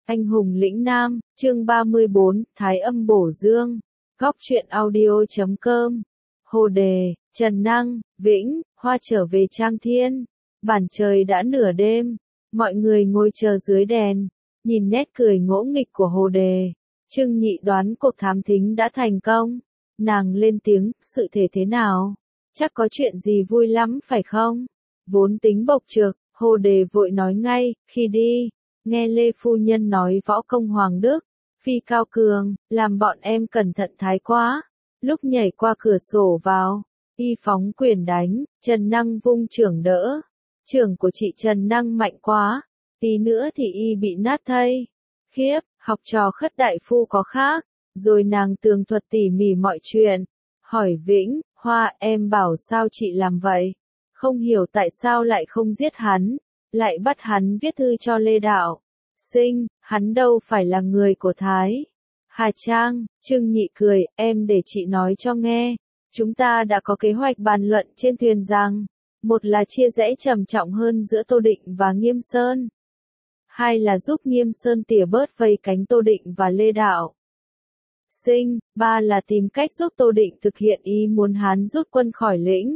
Anh hùng lĩnh nam, chương 34, Thái âm bổ dương. Góc truyện audio.com. Hồ đề, Trần Năng, Vĩnh, Hoa trở về Trang Thiên. Bản trời đã nửa đêm, mọi người ngồi chờ dưới đèn, nhìn nét cười ngỗ nghịch của Hồ đề. Trương Nhị đoán cuộc thám thính đã thành công. Nàng lên tiếng, sự thể thế nào? Chắc có chuyện gì vui lắm phải không? Vốn tính bộc trực, Hồ đề vội nói ngay, khi đi. Nghe Lê Phu Nhân nói võ công Hoàng Đức, phi cao cường, làm bọn em cẩn thận thái quá. Lúc nhảy qua cửa sổ vào, y phóng quyền đánh, Trần Năng vung chưởng đỡ. Chưởng của chị Trần Năng mạnh quá, tí nữa thì y bị nát thây. Khiếp, học trò Khất đại phu có khác. Rồi nàng tường thuật tỉ mỉ mọi chuyện. Hỏi Vĩnh, Hoa em bảo sao chị làm vậy? Không hiểu tại sao lại không giết hắn. Lại bắt hắn viết thư cho Lê Đạo Sinh, hắn đâu phải là người của Thái Hà Trang. Trương Nhị cười, em để chị nói cho nghe. Chúng ta đã có kế hoạch bàn luận trên thuyền rằng, một là chia rẽ trầm trọng hơn giữa Tô Định và Nghiêm Sơn. Hai là giúp Nghiêm Sơn tỉa bớt vây cánh Tô Định và Lê Đạo Sinh. Ba là tìm cách giúp Tô Định thực hiện ý muốn hắn rút quân khỏi lĩnh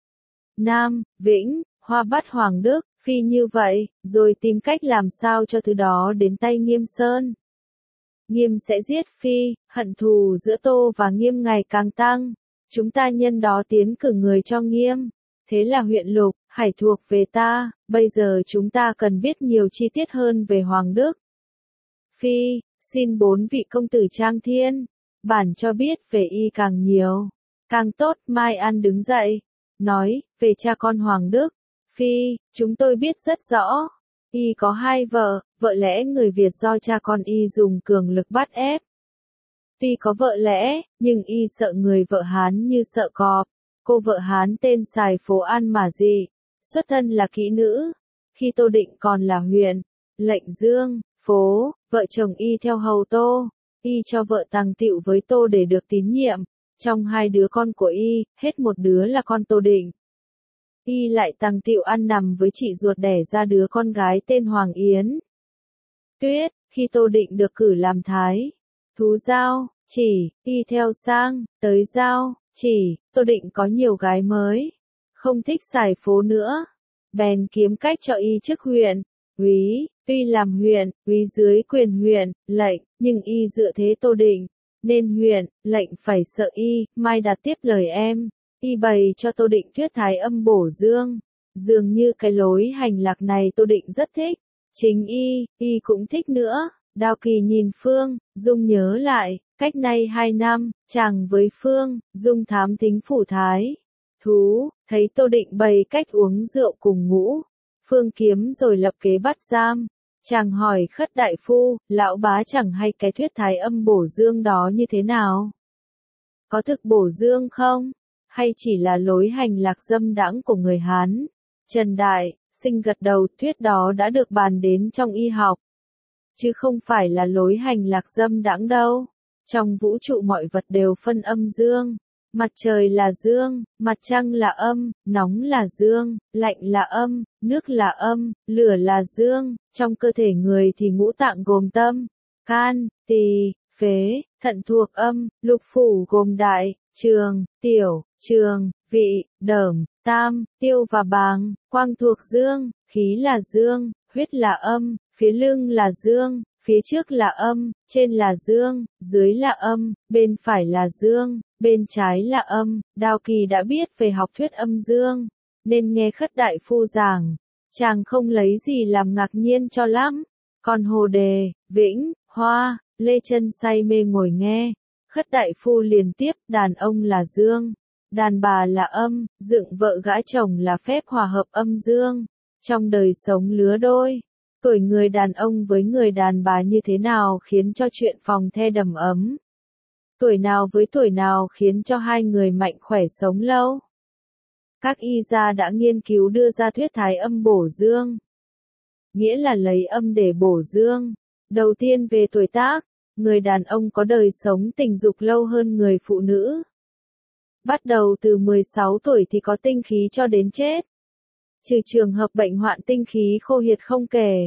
Nam. Vĩnh, Hoa bắt Hoàng Đức, Phi như vậy, rồi tìm cách làm sao cho thứ đó đến tay Nghiêm Sơn. Nghiêm sẽ giết Phi, hận thù giữa Tô và Nghiêm ngày càng tăng. Chúng ta nhân đó tiến cử người cho Nghiêm. Thế là huyện Lục, Hải thuộc về ta, bây giờ chúng ta cần biết nhiều chi tiết hơn về Hoàng Đức. Phi, xin 4 vị công tử Trang Thiên, bản cho biết về y càng nhiều, càng tốt. Mai An đứng dậy, nói, về cha con Hoàng Đức. Phi, chúng tôi biết rất rõ. Y có 2 vợ, vợ lẽ người Việt do cha con y dùng cường lực bắt ép. Tuy có vợ lẽ, nhưng y sợ người vợ Hán như sợ cọp. Cô vợ Hán tên Sài Phố An mà dị, xuất thân là kỹ nữ. Khi Tô Định còn là huyện Lệnh Dương, Phố, vợ chồng y theo hầu Tô. Y cho vợ tàng tiệu với Tô để được tín nhiệm. Trong 2 đứa con của y, hết một đứa là con Tô Định. Y lại tàng tiệu ăn nằm với chị ruột đẻ ra đứa con gái tên Hoàng Yến Tuyết. Khi Tô Định được cử làm thái thú Giao Chỉ, y theo sang, tới Giao Chỉ. Tô Định có nhiều gái mới, không thích Sài Phố nữa, bèn kiếm cách cho y chức huyện úy. Tuy làm huyện úy dưới quyền huyện Lệnh, nhưng y dựa thế Tô Định, nên huyện Lệnh phải sợ y. Mai đặt tiếp lời em. Y bày cho Tô Định thuyết Thái âm bổ dương. Dường như cái lối hành lạc này Tô Định rất thích. Chính y cũng thích nữa. Đao Kỳ nhìn Phương Dung nhớ lại, cách nay 2 năm, chàng với Phương Dung thám thính phủ Thái thú, thấy Tô Định bày cách uống rượu cùng ngũ Phương kiếm rồi lập kế bắt giam. Chàng hỏi Khất đại phu, lão bá chẳng hay cái thuyết Thái âm bổ dương đó như thế nào? Có thực bổ dương không? Hay chỉ là lối hành lạc dâm đãng của người Hán? Trần Đại Sinh gật đầu, thuyết đó đã được bàn đến trong y học, chứ không phải là lối hành lạc dâm đãng đâu. Trong vũ trụ mọi vật đều phân âm dương. Mặt trời là dương, mặt trăng là âm, nóng là dương, lạnh là âm, nước là âm, lửa là dương. Trong cơ thể người thì ngũ tạng gồm tâm, can, tỳ, phế, thận thuộc âm, lục phủ gồm đại, trường, tiểu, trường, vị, đờm, tam, tiêu và bàng. Quang thuộc dương, khí là dương, huyết là âm, phía lưng là dương, phía trước là âm, trên là dương, dưới là âm, bên phải là dương, bên trái là âm. Đao Kỳ đã biết về học thuyết âm dương, nên nghe Khất đại phu giảng, chàng không lấy gì làm ngạc nhiên cho lắm. Còn Hồ đề, Vĩnh, Hoa, Lê Chân say mê ngồi nghe. Khất đại phu liền tiếp, đàn ông là dương, đàn bà là âm, dựng vợ gã chồng là phép hòa hợp âm dương. Trong đời sống lứa đôi, tuổi người đàn ông với người đàn bà như thế nào khiến cho chuyện phòng the đầm ấm? Tuổi nào với tuổi nào khiến cho 2 người mạnh khỏe sống lâu? Các y gia đã nghiên cứu đưa ra thuyết Thái âm bổ dương, nghĩa là lấy âm để bổ dương. Đầu tiên về tuổi tác, người đàn ông có đời sống tình dục lâu hơn người phụ nữ. Bắt đầu từ 16 tuổi thì có tinh khí cho đến chết. Trừ trường hợp bệnh hoạn tinh khí khô hiệt không kể,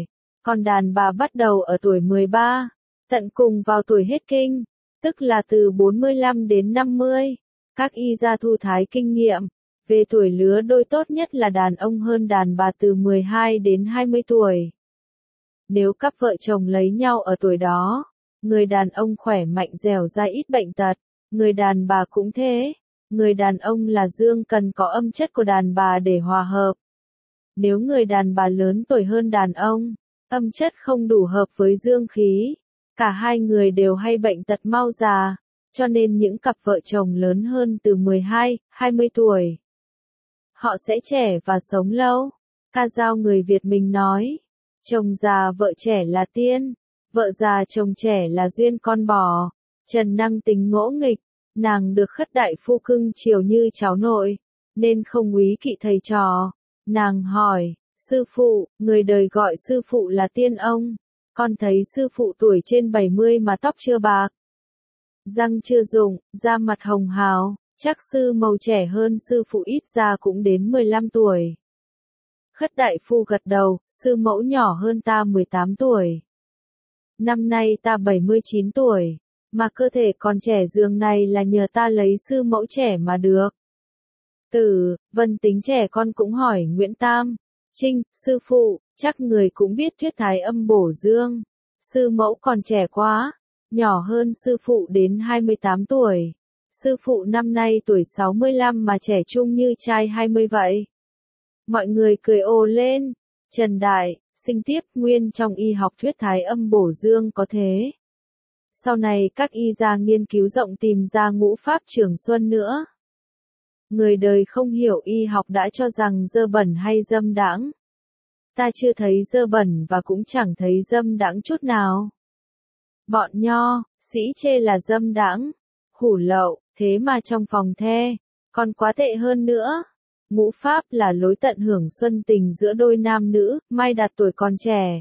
Còn đàn bà bắt đầu ở tuổi 13, tận cùng vào tuổi hết kinh, tức là từ 45 đến 50. Các y gia thu thái kinh nghiệm, về tuổi lứa đôi tốt nhất là đàn ông hơn đàn bà từ 12 đến 20 tuổi. Nếu cặp vợ chồng lấy nhau ở tuổi đó, người đàn ông khỏe mạnh dẻo dai ít bệnh tật, người đàn bà cũng thế. Người đàn ông là dương cần có âm chất của đàn bà để hòa hợp. Nếu người đàn bà lớn tuổi hơn đàn ông, âm chất không đủ hợp với dương khí, cả hai người đều hay bệnh tật mau già, cho nên những cặp vợ chồng lớn hơn từ 12, 20 tuổi, họ sẽ trẻ và sống lâu. Ca dao người Việt mình nói, chồng già vợ trẻ là tiên, vợ già chồng trẻ là duyên con bò. Trần Năng tính ngỗ nghịch, nàng được Khất đại phu cưng chiều như cháu nội, nên không úy kỵ thầy trò. Nàng hỏi, sư phụ, người đời gọi sư phụ là tiên ông, con thấy sư phụ tuổi trên 70 mà tóc chưa bạc, răng chưa rụng, da mặt hồng hào, chắc sư màu trẻ hơn sư phụ ít ra cũng đến 15 tuổi. Khất đại phu gật đầu, sư mẫu nhỏ hơn ta 18 tuổi. Năm nay ta 79 tuổi, mà cơ thể còn trẻ dường này là nhờ ta lấy sư mẫu trẻ mà được. Vân tính trẻ con cũng hỏi Nguyễn Tam, Trinh, sư phụ, chắc người cũng biết thuyết thái âm bổ dương. Sư mẫu còn trẻ quá, nhỏ hơn sư phụ đến 28 tuổi. Sư phụ năm nay tuổi 65 mà trẻ trung như trai 20 vậy. Mọi người cười ồ lên. Trần Đại, sinh tiếp nguyên trong y học thuyết thái âm bổ dương có thế. Sau này các y gia nghiên cứu rộng tìm ra ngũ pháp trường xuân nữa. Người đời không hiểu y học đã cho rằng dơ bẩn hay dâm đãng. Ta chưa thấy dơ bẩn và cũng chẳng thấy dâm đãng chút nào. Bọn nho, sĩ chê là dâm đãng, hủ lậu, thế mà trong phòng the, còn quá tệ hơn nữa. Ngũ pháp là lối tận hưởng xuân tình giữa đôi nam nữ, mai đạt tuổi còn trẻ.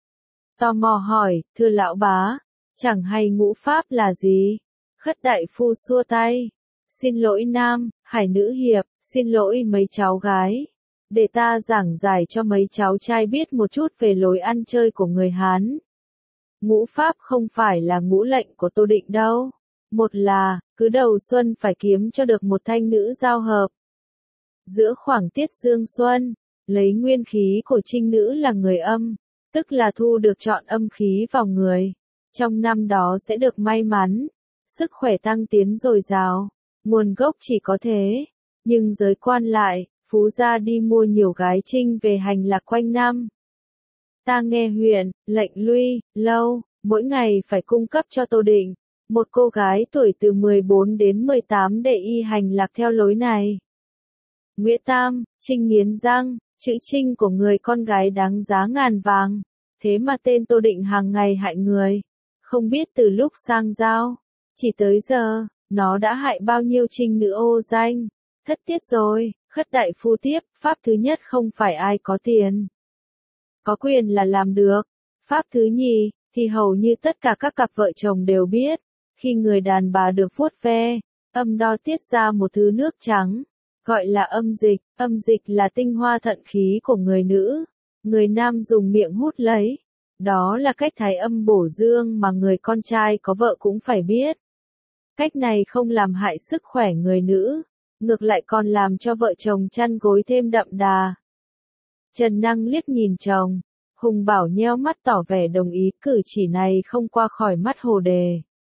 Tò mò hỏi, thưa lão bá, chẳng hay ngũ pháp là gì? Khất đại phu xua tay. Xin lỗi nam, hải nữ hiệp, xin lỗi mấy cháu gái. Để ta giảng giải cho mấy cháu trai biết một chút về lối ăn chơi của người Hán. Ngũ pháp không phải là ngũ lệnh của Tô Định đâu. Một là, cứ đầu xuân phải kiếm cho được một thanh nữ giao hợp. Giữa khoảng tiết dương xuân, lấy nguyên khí của trinh nữ là người âm, tức là thu được trọn âm khí vào người. Trong năm đó sẽ được may mắn, sức khỏe tăng tiến dồi dào. Nguồn gốc chỉ có thế, nhưng giới quan lại, phú gia đi mua nhiều gái trinh về hành lạc quanh năm. Ta nghe huyện, lệnh Luy, Lâu, mỗi ngày phải cung cấp cho Tô Định, một cô gái tuổi từ 14 đến 18 để y hành lạc theo lối này. Nguyễn Tam, Trinh nghiến răng, chữ Trinh của người con gái đáng giá ngàn vàng, thế mà tên Tô Định hàng ngày hại người, không biết từ lúc sang giao, chỉ tới giờ, nó đã hại bao nhiêu trinh nữ ô danh, thất tiết rồi. Khất đại phu tiếp, pháp thứ nhất không phải ai có tiền, có quyền là làm được. Pháp thứ nhì, thì hầu như tất cả các cặp vợ chồng đều biết, khi người đàn bà được vuốt ve, âm đo tiết ra một thứ nước trắng, gọi là âm dịch là tinh hoa thận khí của người nữ, người nam dùng miệng hút lấy. Đó là cách thái âm bổ dương mà người con trai có vợ cũng phải biết. Cách này không làm hại sức khỏe người nữ, ngược lại còn làm cho vợ chồng chăn gối thêm đậm đà. Trần Năng liếc nhìn chồng, Hùng Bảo nheo mắt tỏ vẻ đồng ý, cử chỉ này không qua khỏi mắt Hồ Đề.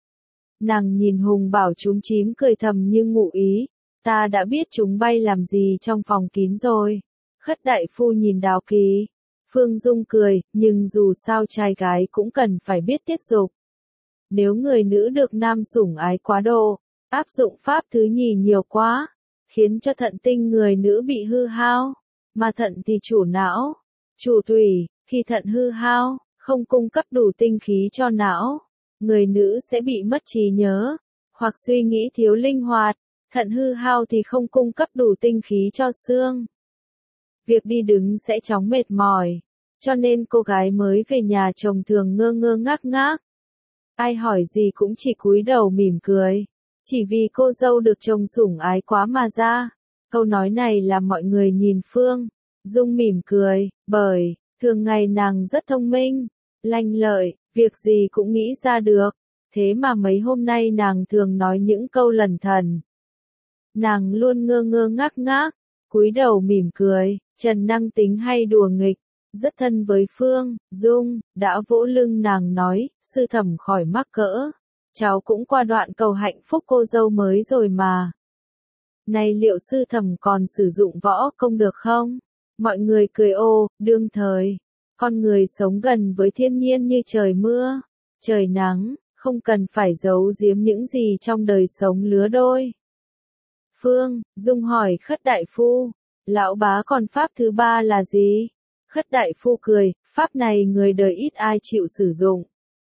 Nàng nhìn Hùng Bảo chúm chím cười thầm như ngụ ý, ta đã biết chúng bay làm gì trong phòng kín rồi. Khất đại phu nhìn Đào Kỳ, Phương Dung cười, nhưng dù sao trai gái cũng cần phải biết tiết dục. Nếu người nữ được nam sủng ái quá độ, áp dụng pháp thứ nhì nhiều quá, khiến cho thận tinh người nữ bị hư hao, mà thận thì chủ não, chủ tủy, khi thận hư hao, không cung cấp đủ tinh khí cho não, người nữ sẽ bị mất trí nhớ, hoặc suy nghĩ thiếu linh hoạt, thận hư hao thì không cung cấp đủ tinh khí cho xương. Việc đi đứng sẽ chóng mệt mỏi, cho nên cô gái mới về nhà chồng thường ngơ ngơ ngác ngác. Ai hỏi gì cũng chỉ cúi đầu mỉm cười, chỉ vì cô dâu được chồng sủng ái quá mà ra. Câu nói này làm mọi người nhìn Phương Dung mỉm cười, bởi Thường ngày nàng rất thông minh, lanh lợi, việc gì cũng nghĩ ra được, thế mà mấy hôm nay nàng thường nói những câu lẩn thẩn. Nàng luôn ngơ ngơ ngác ngác, cúi đầu mỉm cười, Trần Năng tính hay đùa nghịch, rất thân với Phương Dung, đã vỗ lưng nàng nói, sư thẩm khỏi mắc cỡ, cháu cũng qua đoạn cầu hạnh phúc cô dâu mới rồi mà. Này liệu sư thẩm còn sử dụng võ công được không? Mọi người cười ô, đương thời, con người sống gần với thiên nhiên như trời mưa, trời nắng, không cần phải giấu giếm những gì trong đời sống lứa đôi. Phương Dung hỏi Khất đại phu, lão bá còn pháp thứ ba là gì? Khất đại phu cười, pháp này người đời ít ai chịu sử dụng.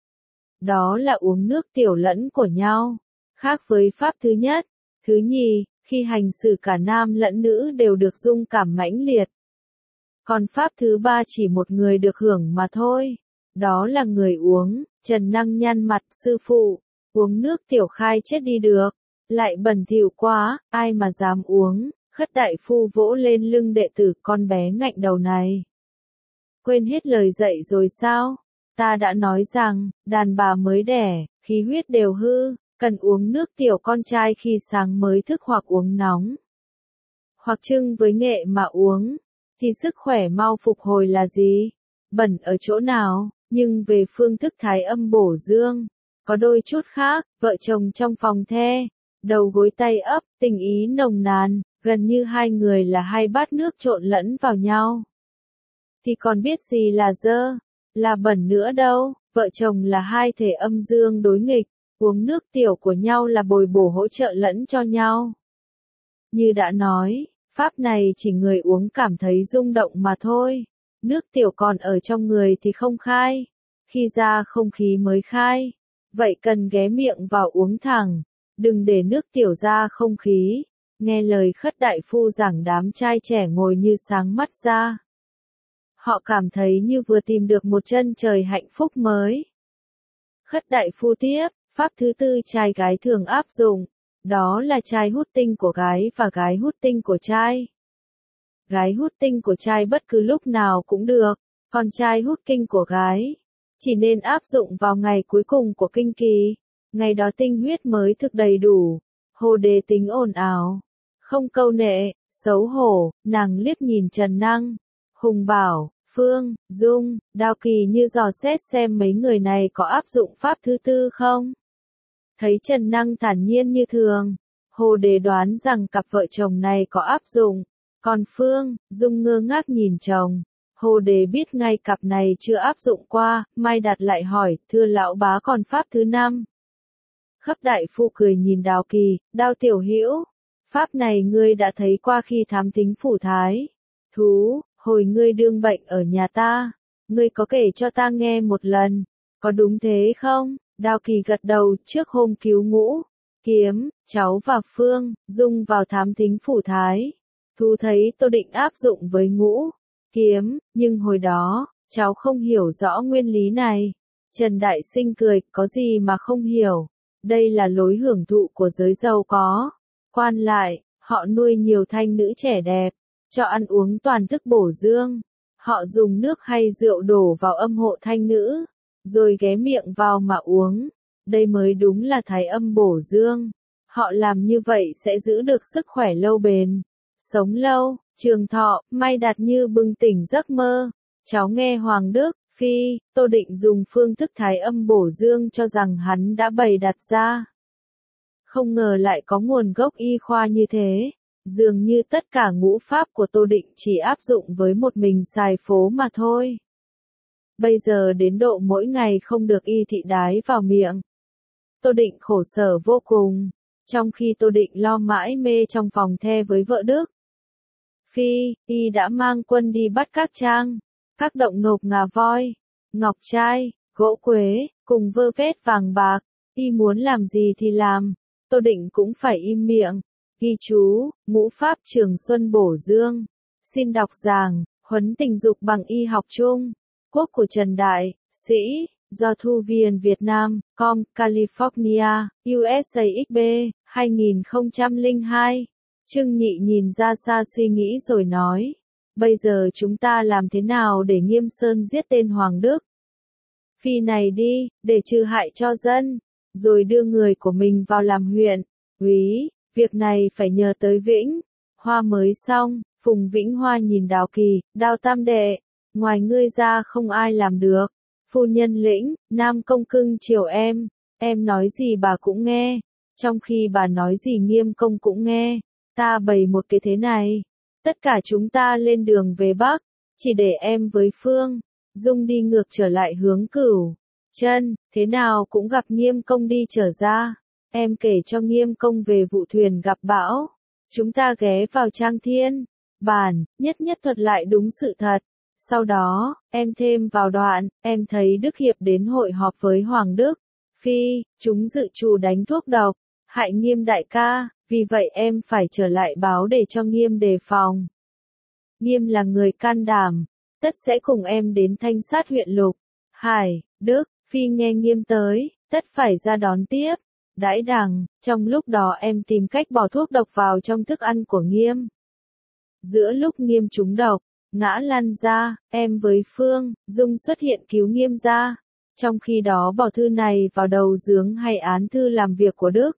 Đó là uống nước tiểu lẫn của nhau, khác với pháp thứ nhất, thứ nhì, khi hành xử cả nam lẫn nữ đều được dung cảm mãnh liệt. Còn pháp thứ ba chỉ một người được hưởng mà thôi, đó là người uống. Trần Năng nhăn mặt, sư phụ, uống nước tiểu khai chết đi được, lại bẩn thỉu quá, ai mà dám uống. Khất đại phu vỗ lên lưng đệ tử, con bé ngạnh đầu này. Quên hết lời dạy rồi sao? Ta đã nói rằng, đàn bà mới đẻ, khí huyết đều hư, cần uống nước tiểu con trai khi sáng mới thức hoặc uống nóng. Hoặc chưng với nghệ mà uống, thì sức khỏe mau phục hồi là gì? Bẩn ở chỗ nào? Nhưng về phương thức thái âm bổ dương, có đôi chút khác, vợ chồng trong phòng the, đầu gối tay ấp, tình ý nồng nàn, gần như hai người là hai bát nước trộn lẫn vào nhau. Thì còn biết gì là dơ, là bẩn nữa đâu, vợ chồng là hai thể âm dương đối nghịch, uống nước tiểu của nhau là bồi bổ hỗ trợ lẫn cho nhau. Như đã nói, pháp này chỉ người uống cảm thấy rung động mà thôi, nước tiểu còn ở trong người thì không khai, khi ra không khí mới khai, vậy cần ghé miệng vào uống thẳng, đừng để nước tiểu ra không khí. Nghe lời Khất đại phu giảng, đám trai trẻ ngồi như sáng mắt ra. Họ cảm thấy như vừa tìm được một chân trời hạnh phúc mới. Khất đại phu tiếp, pháp thứ tư trai gái thường áp dụng, đó là trai hút tinh của gái và gái hút tinh của trai. Gái hút tinh của trai bất cứ lúc nào cũng được, còn trai hút kinh của gái chỉ nên áp dụng vào ngày cuối cùng của kinh kỳ, ngày đó tinh huyết mới thực đầy đủ. Hồ Đề tính ồn ào, không câu nệ, xấu hổ, nàng liếc nhìn Trần Năng, Hùng Bảo, Phương Dung, Đao Kỳ như dò xét xem mấy người này có áp dụng pháp thứ tư không. Thấy Trần Năng thản nhiên như thường, Hồ Đề đoán rằng cặp vợ chồng này có áp dụng, còn Phương Dung ngơ ngác nhìn chồng. Hồ Đề biết ngay cặp này chưa áp dụng qua, Mai Đạt lại hỏi, thưa lão bá còn pháp thứ năm. Khất đại phu cười nhìn Đao Kỳ, Đao tiểu hữu, pháp này ngươi đã thấy qua khi thám thính phủ thái thú, hồi ngươi đương bệnh ở nhà ta, ngươi có kể cho ta nghe một lần, có đúng thế không? Đao Kỳ gật đầu, trước hôm cứu Ngũ Kiếm, cháu và Phương Dung vào thám thính phủ thái thú thấy Tô định áp dụng với Ngũ Kiếm, nhưng hồi đó, cháu không hiểu rõ nguyên lý này. Trần Đại Sinh cười, có gì mà không hiểu, đây là lối hưởng thụ của giới giàu có. Quan lại, họ nuôi nhiều thanh nữ trẻ đẹp, cho ăn uống toàn thức bổ dương. Họ dùng nước hay rượu đổ vào âm hộ thanh nữ, rồi ghé miệng vào mà uống. Đây mới đúng là thái âm bổ dương. Họ làm như vậy sẽ giữ được sức khỏe lâu bền, sống lâu, trường thọ. Mai Đạt như bừng tỉnh giấc mơ. Cháu nghe Hoàng Đức, Phi, Tô Định dùng phương thức thái âm bổ dương cho rằng hắn đã bày đặt ra. Không ngờ lại có nguồn gốc y khoa như thế. Dường như tất cả ngũ pháp của Tô Định chỉ áp dụng với một mình xài phố mà thôi. Bây giờ đến độ mỗi ngày không được y thị đái vào miệng. Tô Định khổ sở vô cùng, trong khi Tô Định lo mãi mê trong phòng the với vợ Đức Phi, y đã mang quân đi bắt các trang, các động nộp ngà voi, ngọc trai, gỗ quế, cùng vơ vét vàng bạc, y muốn làm gì thì làm, Tô Định cũng phải im miệng. Ghi chú, ngũ pháp Trường Xuân bổ dương. Xin đọc giảng, huấn tình dục bằng y học chung. Quốc của Trần Đại, Sĩ, do Thu Viên Việt Nam, Com, California, USAXB, 2002. Trương Nhị nhìn ra xa suy nghĩ rồi nói. bây giờ chúng ta làm thế nào để Nghiêm Sơn giết tên Hoàng Đức Phi này đi, để trừ hại cho dân, rồi đưa người của mình vào làm huyện, úy, việc này phải nhờ tới Vĩnh Hoa mới xong. Phùng Vĩnh Hoa nhìn Đào Kỳ, Đào tam đệ, ngoài ngươi ra không ai làm được. Phu nhân lĩnh, Nam công cưng chiều em nói gì bà cũng nghe, trong khi bà nói gì Nghiêm công cũng nghe. Ta bày một cái thế này, tất cả chúng ta lên đường về Bắc, chỉ để em với Phương Dung đi ngược trở lại hướng Cửu Chân, thế nào cũng gặp Nghiêm công đi trở ra. Em kể cho Nghiêm công về vụ thuyền gặp bão, chúng ta ghé vào Trang Thiên Bản, nhất thuật lại đúng sự thật. Sau đó, em thêm vào đoạn, em thấy Đức Hiệp đến hội họp với Hoàng Đức Phi, chúng dự trù đánh thuốc độc, hại Nghiêm đại ca, vì vậy em phải trở lại báo để cho Nghiêm đề phòng. Nghiêm là người can đảm, tất sẽ cùng em đến thanh sát huyện Lục Hải. Đức Phi nghe Nghiêm tới, tất phải ra đón tiếp, đãi đằng, trong lúc đó em tìm cách bỏ thuốc độc vào trong thức ăn của Nghiêm. Giữa lúc Nghiêm trúng độc, ngã lăn ra, em với Phương Dung xuất hiện cứu Nghiêm ra. Trong khi đó bỏ thư này vào đầu giướng hay án thư làm việc của Đức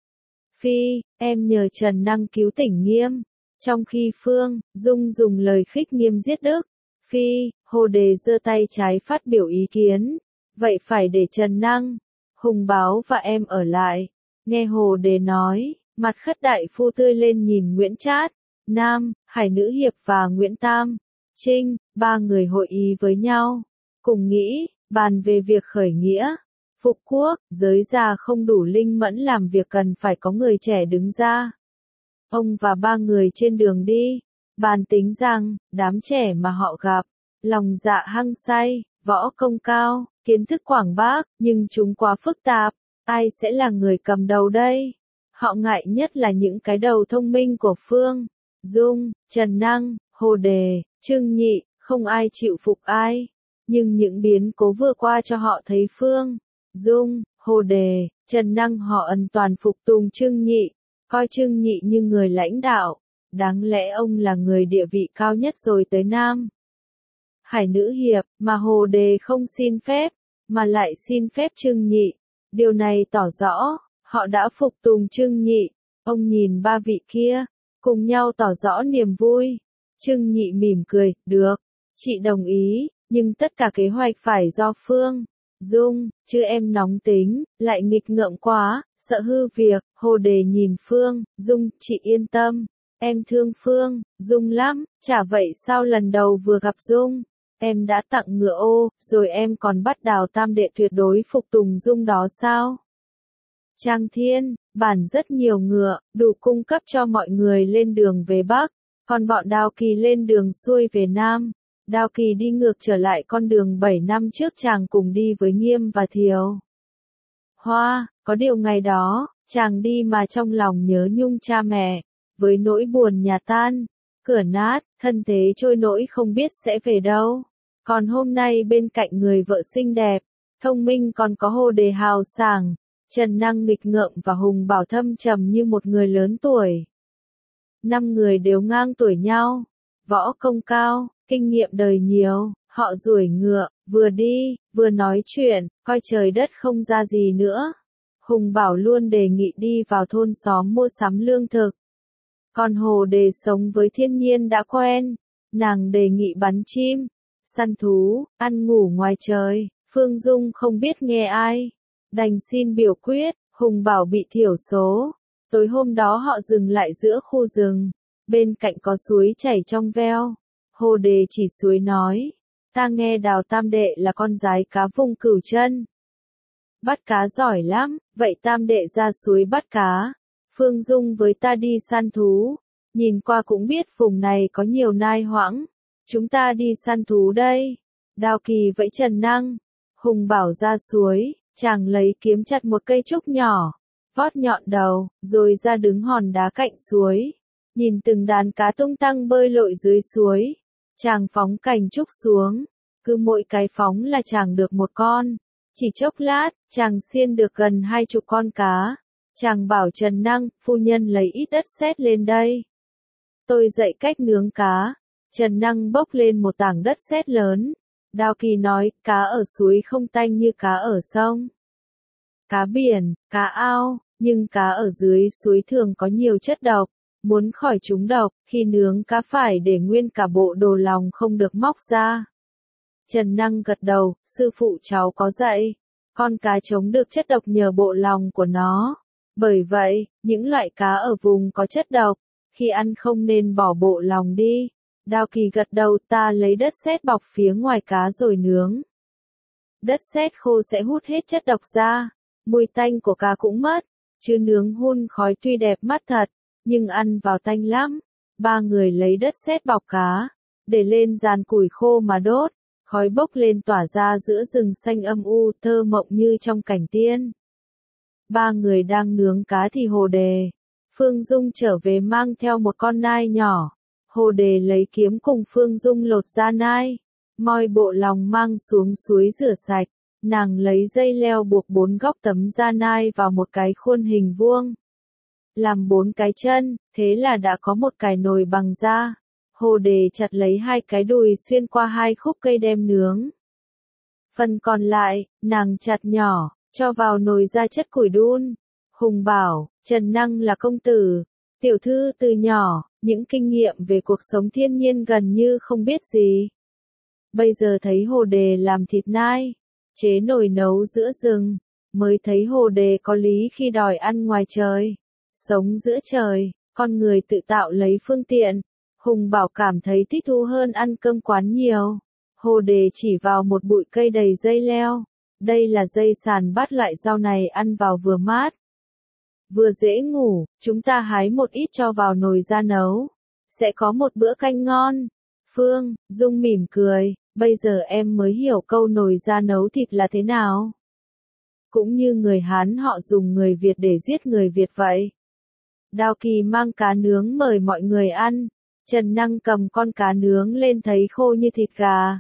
Phi, em nhờ Trần Năng cứu tỉnh Nghiêm. Trong khi Phương Dung dùng lời khích Nghiêm giết Đức Phi, Hồ Đề giơ tay trái phát biểu ý kiến. Vậy phải để Trần Năng, Hùng Báo và em ở lại. Nghe Hồ Đề nói, mặt Khất đại phu tươi lên nhìn Nguyễn Trát, Nam, Hải Nữ Hiệp và Nguyễn Tam Trinh, ba người hội ý với nhau, cùng nghĩ, bàn về việc khởi nghĩa, phục quốc, giới già không đủ linh mẫn làm việc cần phải có người trẻ đứng ra. Ông và ba người trên đường đi, bàn tính rằng, đám trẻ mà họ gặp, lòng dạ hăng say, võ công cao, kiến thức quảng bác, nhưng chúng quá phức tạp, ai sẽ là người cầm đầu đây? Họ ngại nhất là những cái đầu thông minh của Phương Dung, Trần Năng, Hồ Đề, Trương Nhị, không ai chịu phục ai. Nhưng những biến cố vừa qua cho họ thấy Phương Dung, Hồ Đề, Trần Năng họ ân toàn phục tùng Trương Nhị, coi Trương Nhị như người lãnh đạo. Đáng lẽ ông là người địa vị cao nhất rồi tới Nam Hải Nữ Hiệp, mà Hồ Đề không xin phép, mà lại xin phép Trương Nhị. Điều này tỏ rõ, họ đã phục tùng Trương Nhị. Ông nhìn ba vị kia, cùng nhau tỏ rõ niềm vui. Trương Nhị mỉm cười, được, chị đồng ý, nhưng tất cả kế hoạch phải do Phương Dung, chứ em nóng tính, lại nghịch ngợm quá, sợ hư việc. Hồ Đề nhìn Phương Dung, chị yên tâm, em thương Phương Dung lắm, chả vậy sao lần đầu vừa gặp Dung, em đã tặng ngựa ô, rồi em còn bắt Đào tam đệ tuyệt đối phục tùng Dung đó sao? Trang Thiên Bản rất nhiều ngựa, đủ cung cấp cho mọi người lên đường về Bắc, còn bọn Đào Kỳ lên đường xuôi về Nam. Đào Kỳ đi ngược trở lại con đường 7 năm trước chàng cùng đi với Nghiêm và Thiều Hoa, có điều ngày đó, chàng đi mà trong lòng nhớ nhung cha mẹ, với nỗi buồn nhà tan, cửa nát, thân thế trôi nỗi không biết sẽ về đâu. Còn hôm nay bên cạnh người vợ xinh đẹp, thông minh còn có Hồ Đề hào sảng, Trần Năng nghịch ngợm và Hùng Bảo thâm trầm như một người lớn tuổi. 5 người đều ngang tuổi nhau, võ công cao, kinh nghiệm đời nhiều, họ duỗi ngựa, vừa đi, vừa nói chuyện, coi trời đất không ra gì nữa. Hùng Bảo luôn đề nghị đi vào thôn xóm mua sắm lương thực. Còn Hồ Đề sống với thiên nhiên đã quen, nàng đề nghị bắn chim, săn thú, ăn ngủ ngoài trời. Phương Dung không biết nghe ai, đành xin biểu quyết. Hùng Bảo bị thiểu số. Tối hôm đó họ dừng lại giữa khu rừng, bên cạnh có suối chảy trong veo. Hồ Đề chỉ suối nói, ta nghe Đào tam đệ là con gái cá vùng Cửu Chân, bắt cá giỏi lắm, vậy tam đệ ra suối bắt cá, Phương Dung với ta đi săn thú, nhìn qua cũng biết vùng này có nhiều nai hoãng, chúng ta đi săn thú đây. Đào Kỳ vẫy Trần Năng, Hùng Bảo ra suối, chàng lấy kiếm chặt một cây trúc nhỏ, vót nhọn đầu, rồi ra đứng hòn đá cạnh suối, nhìn từng đàn cá tung tăng bơi lội dưới suối. Chàng phóng cành trúc xuống, cứ mỗi cái phóng là chàng được một con. Chỉ chốc lát, chàng xiên được gần 20 con cá. Chàng bảo Trần Năng, phu nhân lấy ít đất sét lên đây. Tôi dạy cách nướng cá. Trần Năng bốc lên một tảng đất sét lớn. Đao Kỳ nói, cá ở suối không tanh như cá ở sông. Cá biển, cá ao, nhưng cá ở dưới suối thường có nhiều chất độc. Muốn khỏi chúng độc, khi nướng cá phải để nguyên cả bộ đồ lòng không được móc ra. Trần Năng gật đầu, sư phụ cháu có dạy. Con cá chống được chất độc nhờ bộ lòng của nó. Bởi vậy, những loại cá ở vùng có chất độc, khi ăn không nên bỏ bộ lòng đi. Đao Kỳ gật đầu, ta lấy đất sét bọc phía ngoài cá rồi nướng. Đất sét khô sẽ hút hết chất độc ra, mùi tanh của cá cũng mất, chứ nướng hun khói tuy đẹp mắt thật, nhưng ăn vào tanh lắm. Ba người lấy đất sét bọc cá, để lên giàn củi khô mà đốt, khói bốc lên tỏa ra giữa rừng xanh âm u, thơ mộng như trong cảnh tiên. Ba người đang nướng cá thì Hồ Đề, Phương Dung trở về mang theo một con nai nhỏ. Hồ Đề lấy kiếm cùng Phương Dung lột da nai, moi bộ lòng mang xuống suối rửa sạch. Nàng lấy dây leo buộc 4 góc tấm da nai vào một cái khuôn hình vuông. Làm 4 cái chân, thế là đã có một cái nồi bằng da. Hồ Đề chặt lấy 2 cái đùi xuyên qua 2 khúc cây đem nướng. Phần còn lại, nàng chặt nhỏ, cho vào nồi ra chất củi đun. Hùng bảo, Trần Năng là công tử, tiểu thư từ nhỏ, những kinh nghiệm về cuộc sống thiên nhiên gần như không biết gì. Bây giờ thấy Hồ Đề làm thịt nai, chế nồi nấu giữa rừng, mới thấy Hồ Đề có lý khi đòi ăn ngoài trời. Sống giữa trời, con người tự tạo lấy phương tiện. Hùng bảo cảm thấy thích thú hơn ăn cơm quán nhiều. Hồ Đề chỉ vào một bụi cây đầy dây leo. Đây là dây sàn bắt loại rau này ăn vào vừa mát, vừa dễ ngủ, chúng ta hái một ít cho vào nồi ra nấu. Sẽ có một bữa canh ngon. Phương Dung mỉm cười, bây giờ em mới hiểu câu nồi ra nấu thịt là thế nào. Cũng như người Hán họ dùng người Việt để giết người Việt vậy. Đao Kỳ mang cá nướng mời mọi người ăn. Trần Năng cầm con cá nướng lên thấy khô như thịt gà.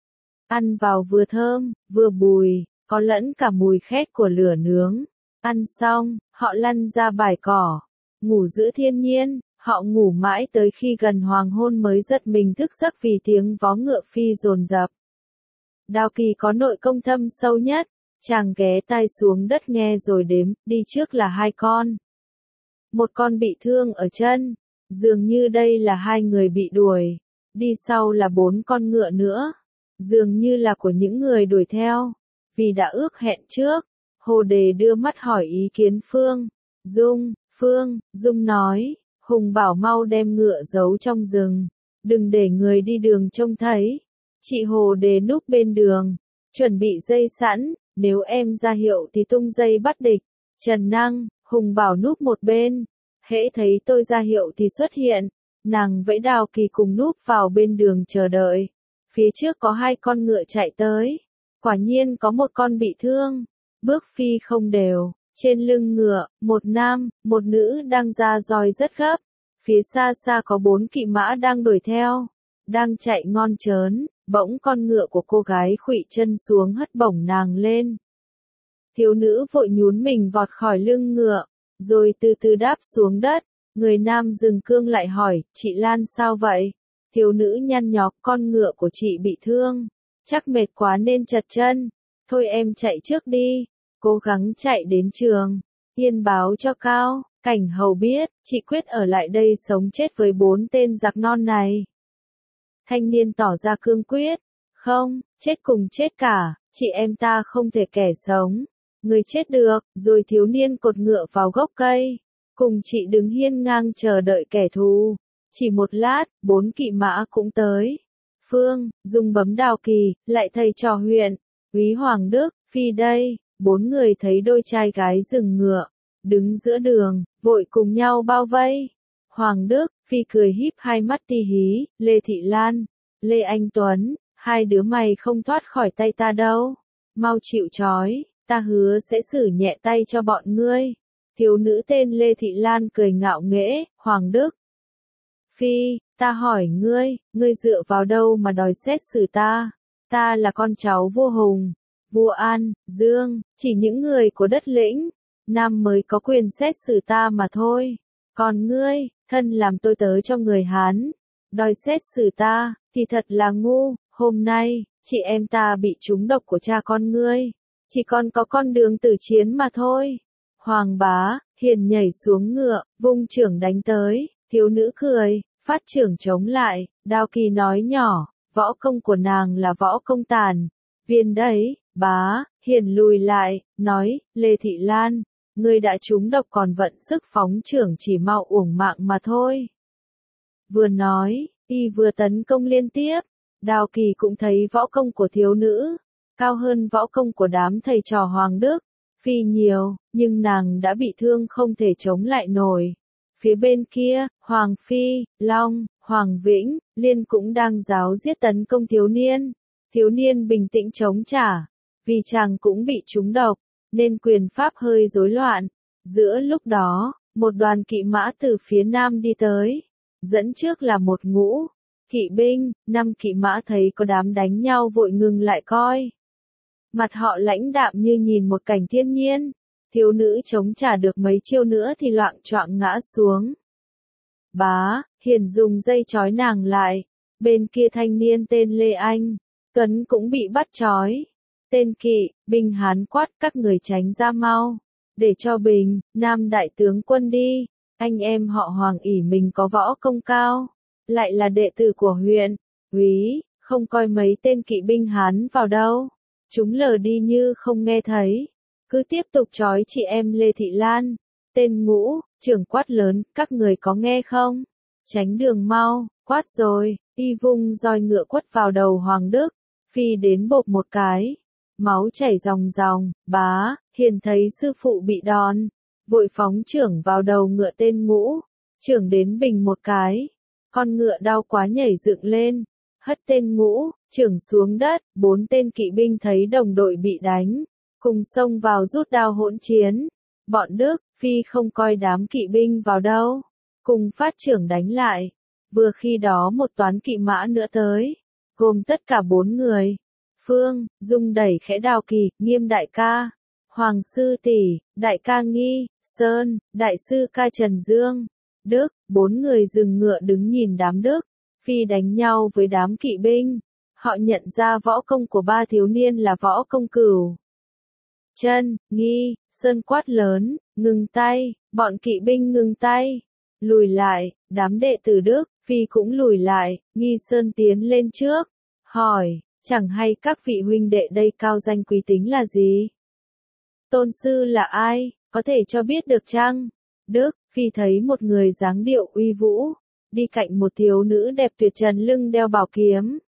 Ăn vào vừa thơm, vừa bùi, có lẫn cả mùi khét của lửa nướng. Ăn xong, họ lăn ra bãi cỏ, ngủ giữa thiên nhiên, họ ngủ mãi tới khi gần hoàng hôn mới giật mình thức giấc vì tiếng vó ngựa phi dồn dập. Đao Kỳ có nội công thâm sâu nhất, chàng ghé tai xuống đất nghe rồi đếm, đi trước là 2 con. Một con bị thương ở chân, dường như đây là 2 người bị đuổi, đi sau là 4 con ngựa nữa, dường như là của những người đuổi theo, vì đã ước hẹn trước. Hồ Đề đưa mắt hỏi ý kiến Phương Dung nói, Hùng bảo mau đem ngựa giấu trong rừng, đừng để người đi đường trông thấy. Chị Hồ Đề núp bên đường, chuẩn bị dây sẵn, nếu em ra hiệu thì tung dây bắt địch. Trần Năng, Hùng bảo núp một bên, hễ thấy tôi ra hiệu thì xuất hiện. Nàng vẫy Đao Kỳ cùng núp vào bên đường chờ đợi. Phía trước có 2 con ngựa chạy tới, quả nhiên có một con bị thương. Bước phi không đều, trên lưng ngựa, một nam, một nữ đang ra roi rất gấp. Phía xa xa có 4 kỵ mã đang đuổi theo, đang chạy ngon chớn, bỗng con ngựa của cô gái khuỵu chân xuống hất bổng nàng lên. Thiếu nữ vội nhún mình vọt khỏi lưng ngựa, rồi từ từ đáp xuống đất. Người nam dừng cương lại hỏi, chị Lan sao vậy? Thiếu nữ nhăn nhó, con ngựa của chị bị thương, chắc mệt quá nên chật chân. Thôi em chạy trước đi, cố gắng chạy đến trường, yên báo cho Cao Cảnh Hầu biết, chị quyết ở lại đây sống chết với 4 tên giặc non này. Thanh niên tỏ ra cương quyết, không, chết cùng chết cả, chị em ta không thể kẻ sống, người chết được, rồi thiếu niên cột ngựa vào gốc cây, cùng chị đứng hiên ngang chờ đợi kẻ thù. Chỉ một lát, 4 kỵ mã cũng tới. Phương Dung bấm Đao Kỳ, lại thầy trò huyện, Úy Hoàng Đức, Phi đây. 4 người thấy đôi trai gái dừng ngựa, đứng giữa đường, vội cùng nhau bao vây. Hoàng Đức, Phi cười híp hai mắt ti hí, Lê Thị Lan, Lê Anh Tuấn, 2 đứa mày không thoát khỏi tay ta đâu. Mau chịu trói, ta hứa sẽ xử nhẹ tay cho bọn ngươi. Thiếu nữ tên Lê Thị Lan cười ngạo nghễ, Hoàng Đức. Phi, ta hỏi ngươi dựa vào đâu mà đòi xét xử ta? Ta là con cháu vua Hùng, vua An, Dương, chỉ những người của đất lĩnh Nam mới có quyền xét xử ta mà thôi. Còn ngươi, thân làm tôi tớ cho người Hán, đòi xét xử ta, thì thật là ngu, hôm nay, chị em ta bị trúng độc của cha con ngươi, chỉ còn có con đường tử chiến mà thôi. Hoàng Bá, Hiền nhảy xuống ngựa, vung chưởng đánh tới, thiếu nữ cười, phát chưởng chống lại, Đao Kỳ nói nhỏ, võ công của nàng là võ công tàn, viên đấy, Bá, Hiền lùi lại, nói, Lê Thị Lan, ngươi đã trúng độc còn vận sức phóng chưởng chỉ mau uổng mạng mà thôi. Vừa nói, y vừa tấn công liên tiếp, Đao Kỳ cũng thấy võ công của thiếu nữ, cao hơn võ công của đám thầy trò Hoàng Đức, Phi nhiều, nhưng nàng đã bị thương không thể chống lại nổi. Phía bên kia, Hoàng Phi, Long, Hoàng Vĩnh, Liên cũng đang giáo giết tấn công thiếu niên. Thiếu niên bình tĩnh chống trả, vì chàng cũng bị trúng độc, nên quyền pháp hơi rối loạn. Giữa lúc đó, một đoàn kỵ mã từ phía nam đi tới, dẫn trước là một ngũ kỵ binh, 5 kỵ mã thấy có đám đánh nhau vội ngừng lại coi. Mặt họ lãnh đạm như nhìn một cảnh thiên nhiên, thiếu nữ chống trả được mấy chiêu nữa thì loạng choạng ngã xuống. Bá, Hiền dùng dây trói nàng lại, bên kia thanh niên tên Lê Anh, Tuấn cũng bị bắt trói. Tên kỵ binh Hán quát các người tránh ra mau, để cho Bình, Nam đại tướng quân đi, anh em họ Hoàng ỷ mình có võ công cao, lại là đệ tử của huyện, úy, không coi mấy tên kỵ binh Hán vào đâu. Chúng lờ đi như không nghe thấy, cứ tiếp tục trói chị em Lê Thị Lan. Tên ngũ, trưởng quát lớn, các người có nghe không? Tránh đường mau, quát rồi, y vung roi ngựa quất vào đầu Hoàng Đức, Phi đến bộp một cái, máu chảy ròng ròng. Bá, Hiền thấy sư phụ bị đòn, vội phóng chưởng vào đầu ngựa tên ngũ, chưởng đến bình một cái, con ngựa đau quá nhảy dựng lên, hất tên ngũ, chưởng xuống đất. 4 tên kỵ binh thấy đồng đội bị đánh, cùng xông vào rút đao hỗn chiến. Bọn Đức, Phi không coi đám kỵ binh vào đâu, cùng phát chưởng đánh lại. Vừa khi đó một toán kỵ mã nữa tới, gồm tất cả 4 người. Phương, Dung đẩy khẽ Đao Kỳ, Nghiêm đại ca, Hoàng sư tỷ, đại ca Nghi, Sơn, đại sư ca Trần Dương, Đức. 4 người dừng ngựa đứng nhìn đám Đức, Phi đánh nhau với đám kỵ binh. Họ nhận ra võ công của 3 thiếu niên là võ công cửu chân. Nghi, Sơn quát lớn, ngừng tay, bọn kỵ binh ngừng tay, lùi lại. Đám đệ tử Đức, Phi cũng lùi lại. Nghi, Sơn tiến lên trước, hỏi, chẳng hay các vị huynh đệ đây cao danh quý tính là gì? Tôn sư là ai, có thể cho biết được chăng? Đức, Phi thấy một người dáng điệu uy vũ, đi cạnh một thiếu nữ đẹp tuyệt trần lưng đeo bảo kiếm.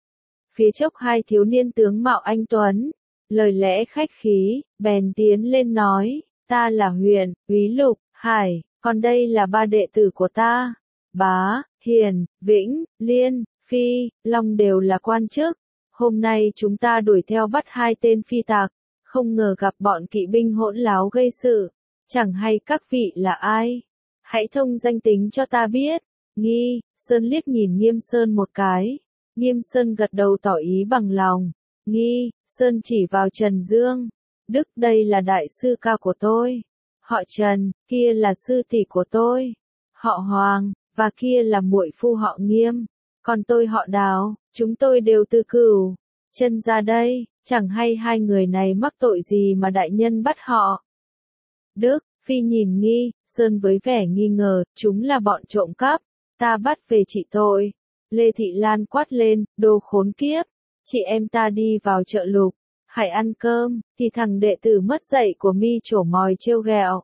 Phía chốc 2 thiếu niên tướng mạo anh tuấn, lời lẽ khách khí, bèn tiến lên nói, ta là huyện, úy Lục, Hải, còn đây là 3 đệ tử của ta. Bá, Hiền, Vĩnh, Liên, Phi, Long đều là quan chức. Hôm nay chúng ta đuổi theo bắt 2 tên phi tạc, không ngờ gặp bọn kỵ binh hỗn láo gây sự. Chẳng hay các vị là ai? Hãy thông danh tính cho ta biết. Nghi, Sơn liếc nhìn Nghiêm Sơn một cái. Nghiêm Sơn gật đầu tỏ ý bằng lòng. Nghi, Sơn chỉ vào Trần Dương. Đức, đây là đại sư ca của tôi. Họ Trần, kia là sư tỷ của tôi. Họ Hoàng, và kia là muội phu họ Nghiêm. Còn tôi họ Đào, chúng tôi đều từ Cửu Chân ra đây, chẳng hay 2 người này mắc tội gì mà đại nhân bắt họ. Đức, Phi nhìn Nghi, Sơn với vẻ nghi ngờ, chúng là bọn trộm cắp, ta bắt về trị tội. Lê Thị Lan quát lên, đồ khốn kiếp, chị em ta đi vào chợ Lục, hãy ăn cơm, thì thằng đệ tử mất dạy của mi trổ mòi trêu ghẹo,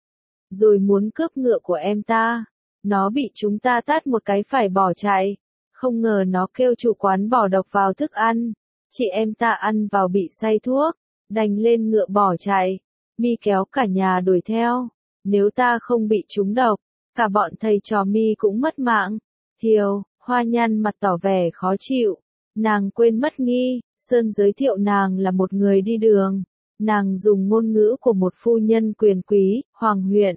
rồi muốn cướp ngựa của em ta, nó bị chúng ta tát một cái phải bỏ chạy, không ngờ nó kêu chủ quán bỏ độc vào thức ăn, chị em ta ăn vào bị say thuốc, đành lên ngựa bỏ chạy, mi kéo cả nhà đuổi theo, nếu ta không bị trúng độc, cả bọn thầy trò mi cũng mất mạng. Thiều, Hoa nhăn mặt tỏ vẻ khó chịu, nàng quên mất Nghi, Sơn giới thiệu nàng là một người đi đường, nàng dùng ngôn ngữ của một phu nhân quyền quý, Hoàng huyện.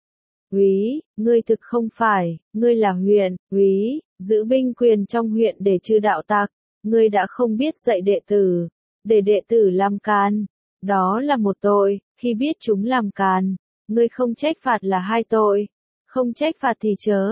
Úy, ngươi thực không phải, ngươi là huyện, úy, giữ binh quyền trong huyện để trừ đạo tặc, ngươi đã không biết dạy đệ tử, để đệ tử làm càn, đó là một tội, khi biết chúng làm càn, ngươi không trách phạt là 2 tội, không trách phạt thì chớ,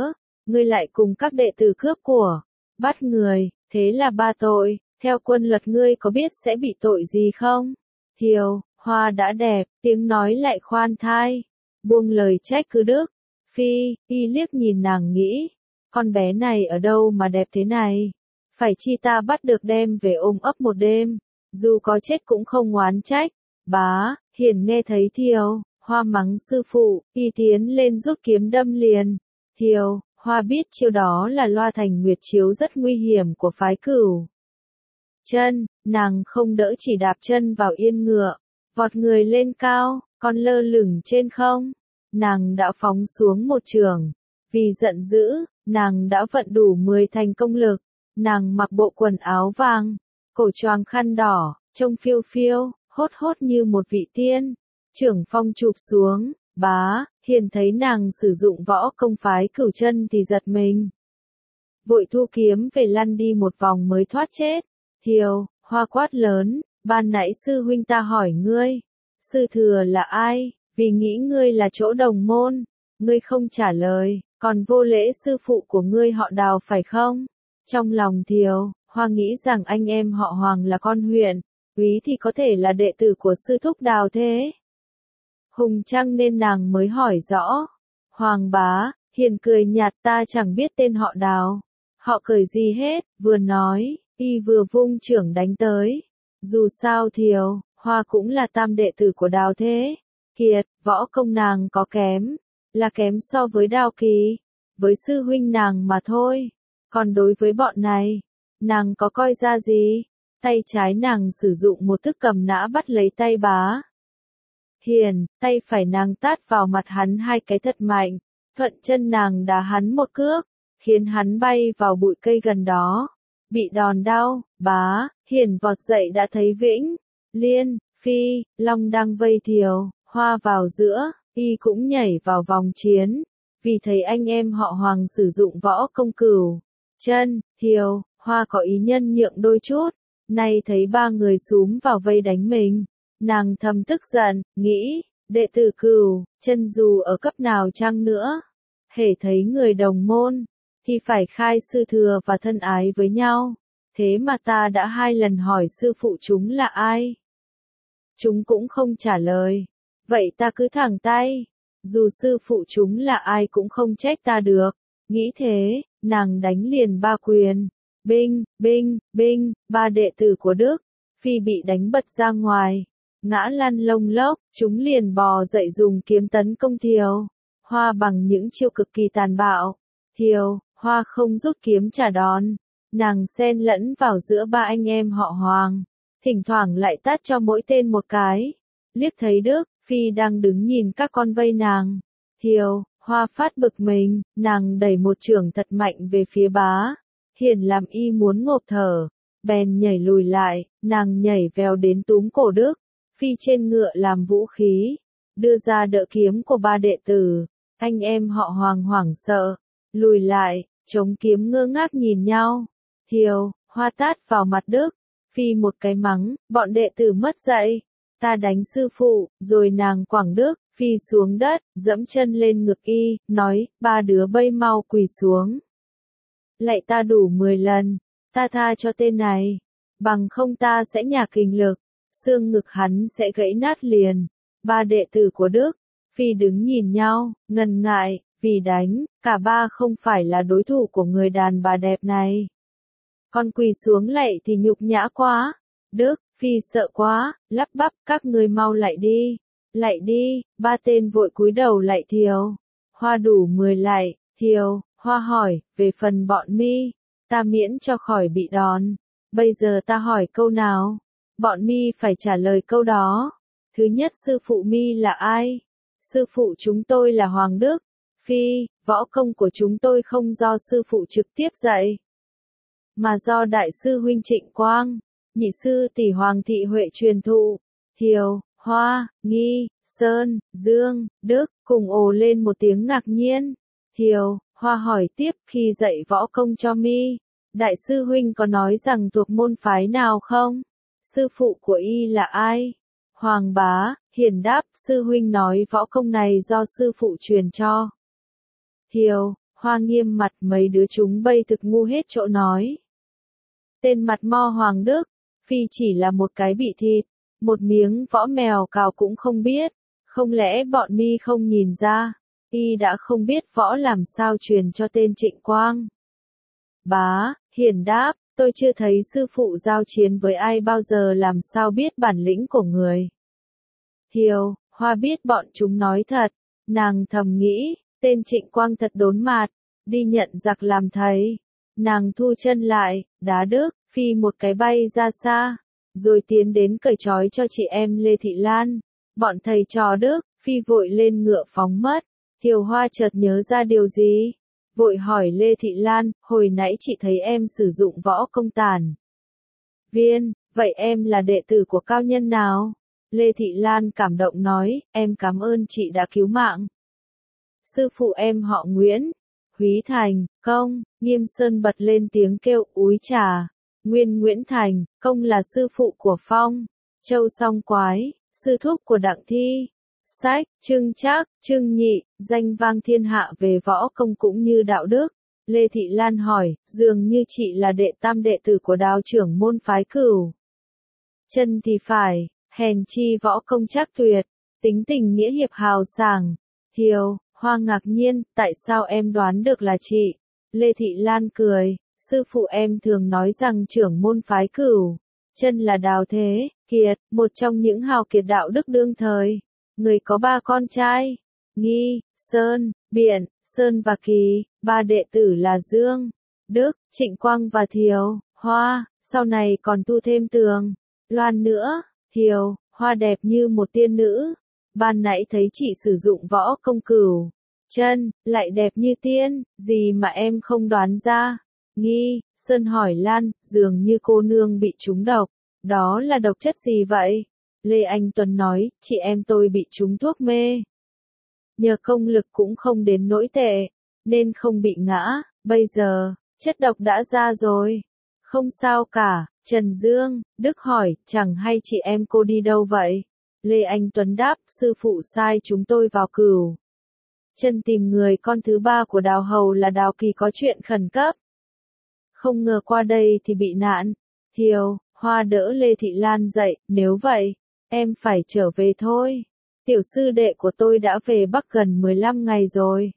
ngươi lại cùng các đệ tử cướp của, bắt người, thế là ba tội, theo quân luật ngươi có biết sẽ bị tội gì không? Thiều, Hoa đã đẹp, tiếng nói lại khoan thai, buông lời trách cứ Đức. Phi, y liếc nhìn nàng nghĩ, con bé này ở đâu mà đẹp thế này? Phải chi ta bắt được đem về ôm ấp một đêm, dù có chết cũng không oán trách. Bá, Hiền nghe thấy Thiều, Hoa mắng sư phụ, y tiến lên rút kiếm đâm liền. Thiều, Hoa biết chiêu đó là loa thành nguyệt chiếu rất nguy hiểm của phái Cửu Chân, nàng không đỡ chỉ đạp chân vào yên ngựa, vọt người lên cao, còn lơ lửng trên không. Nàng đã phóng xuống một trường, vì giận dữ, nàng đã vận đủ 10 thành công lực, nàng mặc bộ quần áo vàng, cổ choàng khăn đỏ, trông phiêu phiêu, hốt hốt như một vị tiên. Trưởng phong chụp xuống, bá, Hiền thấy nàng sử dụng võ công phái Cửu Chân thì giật mình. Vội thu kiếm về lăn đi một vòng mới thoát chết. Thiều, Hoa quát lớn, ban nãy sư huynh ta hỏi ngươi, sư thừa là ai, vì nghĩ ngươi là chỗ đồng môn, ngươi không trả lời, còn vô lễ sư phụ của ngươi họ Đào phải không? Trong lòng Thiều, Hoa nghĩ rằng anh em họ Hoàng là con huyện, Úy thì có thể là đệ tử của sư thúc Đào thế. Hùng Trăng nên nàng mới hỏi rõ. Hoàng bá, Hiền cười nhạt, ta chẳng biết tên họ Đào, họ cười gì hết, vừa nói, y vừa vung chưởng đánh tới. Dù sao Thiều, Hoa cũng là tam đệ tử của Đào thế. Kiệt, võ công nàng có kém, là kém so với Đào Kỳ, với sư huynh nàng mà thôi. Còn đối với bọn này, nàng có coi ra gì? Tay trái nàng sử dụng một thức cầm nã bắt lấy tay bá Hiền, tay phải nàng tát vào mặt hắn 2 cái thật mạnh, thuận chân nàng đá hắn một cước, khiến hắn bay vào bụi cây gần đó. Bị đòn đau, bá Hiền vọt dậy đã thấy Vĩnh, Liên, Phi, Long đang vây Thiều, Hoa vào giữa, y cũng nhảy vào vòng chiến, vì thấy anh em họ Hoàng sử dụng võ công Cửu Chân. Thiều, Hoa có ý nhân nhượng đôi chút, nay thấy 3 người xúm vào vây đánh mình, nàng thầm tức giận, nghĩ, đệ tử Cửu Chân dù ở cấp nào chăng nữa, hễ thấy người đồng môn, thì phải khai sư thừa và thân ái với nhau. Thế mà ta đã 2 lần hỏi sư phụ chúng là ai, chúng cũng không trả lời, vậy ta cứ thẳng tay, dù sư phụ chúng là ai cũng không trách ta được. Nghĩ thế, nàng đánh liền 3 quyền, binh, binh, binh, 3 đệ tử của Đức, Phi bị đánh bật ra ngoài, ngã lăn lông lốc, chúng liền bò dậy dùng kiếm tấn công Thiều, Hoa bằng những chiêu cực kỳ tàn bạo. Thiều, Hoa không rút kiếm trả đòn, nàng xen lẫn vào giữa 3 anh em họ Hoàng, thỉnh thoảng lại tát cho mỗi tên một cái. Liếc thấy Đức, Phi đang đứng nhìn các con vây nàng. Thiều, Hoa phát bực mình, nàng đẩy một chưởng thật mạnh về phía bá Hiền làm y muốn ngộp thở, bèn nhảy lùi lại, nàng nhảy vèo đến túm cổ Đức, Phi trên ngựa làm vũ khí, đưa ra đỡ kiếm của 3 đệ tử. Anh em họ Hoàng hoảng sợ, lùi lại, chống kiếm ngơ ngác nhìn nhau. Thiều, Hoa tát vào mặt Đức, Phi một cái mắng, bọn đệ tử mất dạy, ta đánh sư phụ, rồi nàng quẳng Đức, Phi xuống đất, dẫm chân lên ngực y, nói, 3 đứa bây mau quỳ xuống. Lạy ta đủ 10 lần, ta tha cho tên này, bằng không ta sẽ nhả kình lực, xương ngực hắn sẽ gãy nát liền. 3 đệ tử của Đức, Phi đứng nhìn nhau, ngần ngại, vì đánh, cả 3 không phải là đối thủ của người đàn bà đẹp này. Con quỳ xuống lạy thì nhục nhã quá. Đức, Phi sợ quá, lắp bắp, các người mau lạy đi, 3 tên vội cúi đầu lạy Thiều. Hoa đủ 10 lạy, Thiều, Hoa hỏi, về phần bọn mi, ta miễn cho khỏi bị đòn. Bây giờ ta hỏi câu nào, bọn mi phải trả lời câu đó. Thứ nhất, sư phụ mi là ai? Sư phụ chúng tôi là Hoàng Đức. Phi, võ công của chúng tôi không do sư phụ trực tiếp dạy, mà do đại sư huynh Trịnh Quang, nhị sư tỷ Hoàng Thị Huệ truyền thụ. Thiều, Hoa, Nghi, Sơn, Dương, Đức, cùng ồ lên một tiếng ngạc nhiên. Thiều, Hoa hỏi tiếp, khi dạy võ công cho mi, đại sư huynh có nói rằng thuộc môn phái nào không? Sư phụ của y là ai? Hoàng bá, Hiền đáp, sư huynh nói võ công này do sư phụ truyền cho. Thiều, Hoa nghiêm mặt mấy đứa chúng bây thực ngu hết chỗ nói. Tên mặt mo Hoàng Đức, phi chỉ là một cái bị thịt, một miếng võ mèo cào cũng không biết, không lẽ bọn mi không nhìn ra, y đã không biết võ làm sao truyền cho tên Trịnh Quang. Bá, hiền đáp, tôi chưa thấy sư phụ giao chiến với ai bao giờ làm sao biết bản lĩnh của người. Thiều, Hoa biết bọn chúng nói thật, nàng thầm nghĩ, tên Trịnh Quang thật đốn mạt, đi nhận giặc làm thầy. Nàng thu chân lại, đá đức, phi một cái bay ra xa, rồi tiến đến cởi trói cho chị em Lê Thị Lan. Bọn thầy trò đức, phi vội lên ngựa phóng mất. Thiều Hoa chợt nhớ ra điều gì, vội hỏi Lê Thị Lan, hồi nãy chị thấy em sử dụng võ công tàn viên, vậy em là đệ tử của cao nhân nào? Lê Thị Lan cảm động nói, em cảm ơn chị đã cứu mạng. Sư phụ em họ Nguyễn, Húy Thành, công, Nghiêm Sơn bật lên tiếng kêu, úi trà, nguyên Nguyễn Thành, công là sư phụ của Phong, Châu Song Quái, sư thúc của Đặng Thi. Sách, Trương Trác, Trương Nhị, danh vang thiên hạ về võ công cũng như đạo đức. Lê Thị Lan hỏi, dường như chị là đệ tam đệ tử của đạo trưởng môn phái Cửu Chân thì phải, hèn chi võ công chắc tuyệt, tính tình nghĩa hiệp hào sảng. Thiều, Hoa ngạc nhiên, tại sao em đoán được là chị? Lê Thị Lan cười, sư phụ em thường nói rằng trưởng môn phái Cửu Chân là Đào Thế Kiệt, một trong những hào kiệt đạo đức đương thời. Người có 3 con trai, Nghi, Sơn, Biện, Sơn và Kỳ, 3 đệ tử là Dương, Đức, Trịnh Quang và Thiều, Hoa, sau này còn tu thêm Tường, Loan nữa. Thiều, Hoa đẹp như một tiên nữ, ban nãy thấy chị sử dụng võ công Cửu Chân, lại đẹp như tiên, gì mà em không đoán ra. Nghi, Sơn hỏi Lan, dường như cô nương bị trúng độc, đó là độc chất gì vậy? Lê Anh Tuấn nói, chị em tôi bị trúng thuốc mê. Nhờ công lực cũng không đến nỗi tệ, nên không bị ngã, bây giờ, chất độc đã ra rồi. Không sao cả, Trần Dương, Đức hỏi, chẳng hay chị em cô đi đâu vậy? Lê Anh Tuấn đáp, sư phụ sai chúng tôi vào Cửu Chân tìm người con thứ 3 của Đào Hầu là Đào Kỳ có chuyện khẩn cấp. Không ngờ qua đây thì bị nạn. Thiều, Hoa đỡ Lê Thị Lan dậy, nếu vậy, em phải trở về thôi. Tiểu sư đệ của tôi đã về Bắc gần 15 ngày rồi.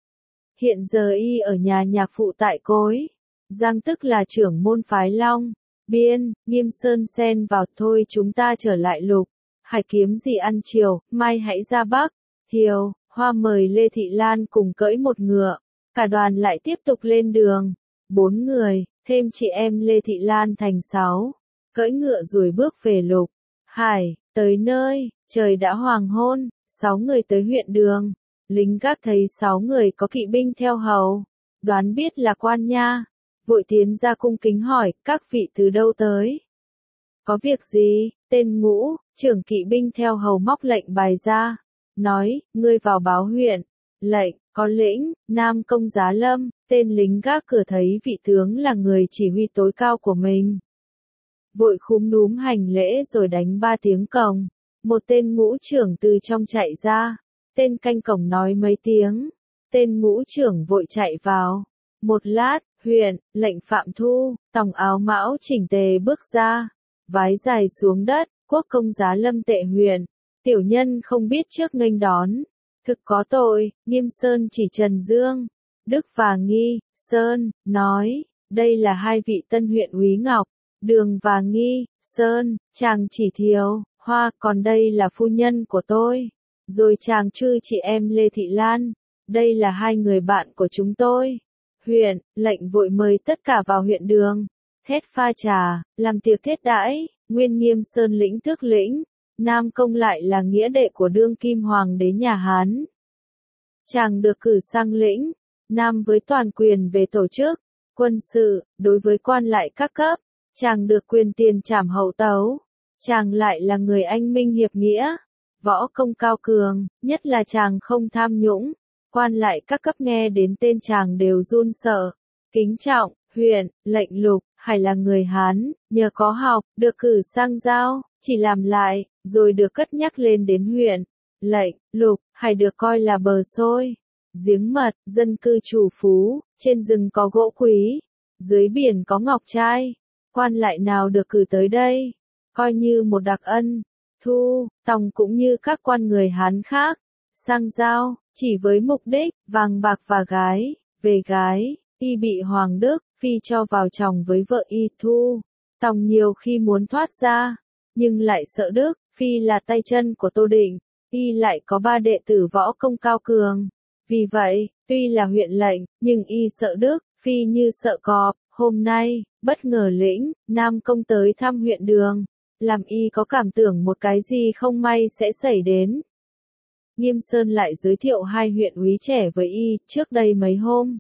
Hiện giờ y ở nhà nhạc phụ tại Cối Giang, tức là trưởng môn phái Long Biên. Nghiêm Sơn xen vào, thôi chúng ta trở lại Lục Hải kiếm gì ăn chiều, mai hãy ra Bắc. Thiều, Hoa mời Lê Thị Lan cùng cưỡi một ngựa, cả đoàn lại tiếp tục lên đường. 4 người, thêm chị em Lê Thị Lan thành 6, cưỡi ngựa rồi bước về Lục Hải. Tới nơi, trời đã hoàng hôn, 6 người tới huyện Đường. Lính gác thấy 6 người có kỵ binh theo hầu, đoán biết là quan nha, vội tiến ra cung kính hỏi, các vị từ đâu tới? Có việc gì? Tên Ngũ, trưởng kỵ binh theo hầu móc lệnh bài ra, nói, ngươi vào báo huyện. Lệnh, có lĩnh, Nam Công Giá Lâm. Tên lính gác cửa thấy vị tướng là người chỉ huy tối cao của mình, vội khúm núm hành lễ rồi đánh 3 tiếng cồng. Một tên ngũ trưởng từ trong chạy ra, tên canh cổng nói mấy tiếng, tên ngũ trưởng vội chạy vào. Một lát, huyện, lệnh Phạm Thu, tòng áo mão chỉnh tề bước ra, vái dài xuống đất, quốc công Giá Lâm tệ huyện, tiểu nhân không biết trước nghênh đón, thực có tội. Nghiêm Sơn chỉ Trần Dương, Đức và Nghi. Sơn, nói, đây là 2 vị tân huyện úy Ngọc, Đường và Nghi. Sơn, chàng chỉ Thiều, Hoa, còn đây là phu nhân của tôi. Rồi chàng chư chị em Lê Thị Lan, đây là 2 người bạn của chúng tôi. Huyện, lệnh vội mời tất cả vào huyện Đường, thét pha trà, làm tiệc thiết đãi. Nguyên Nghiêm Sơn lĩnh tước lĩnh, Nam Công lại là nghĩa đệ của đương kim hoàng đế nhà Hán. Chàng được cử sang lĩnh Nam với toàn quyền về tổ chức quân sự, đối với quan lại các cấp, chàng được quyền tiền trảm hậu tấu. Chàng lại là người anh minh hiệp nghĩa, võ công cao cường, nhất là chàng không tham nhũng. Quan lại các cấp nghe đến tên chàng đều run sợ, kính trọng. Huyện, lệnh Lục Hải là người Hán, nhờ có học, được cử sang Giao, chỉ làm lại, rồi được cất nhắc lên đến huyện. Lệnh Lục Hải được coi là bờ xôi, giếng mật, dân cư trù phú, trên rừng có gỗ quý, dưới biển có ngọc trai, quan lại nào được cử tới đây, coi như một đặc ân. Thu, Tòng cũng như các quan người Hán khác, sang giao, chỉ với mục đích, vàng bạc và gái, về gái, y bị Hoàng Đức, Phi cho vào chồng với vợ y Thu. Tòng nhiều khi muốn thoát ra, nhưng lại sợ Đức, Phi là tay chân của Tô Định, y lại có 3 đệ tử võ công cao cường. Vì vậy, tuy là huyện lệnh, nhưng y sợ Đức, Phi như sợ cọp. Hôm nay, bất ngờ lĩnh, Nam Công tới thăm huyện Đường, làm y có cảm tưởng một cái gì không may sẽ xảy đến. Nghiêm Sơn lại giới thiệu 2 huyện úy trẻ với y, trước đây mấy hôm.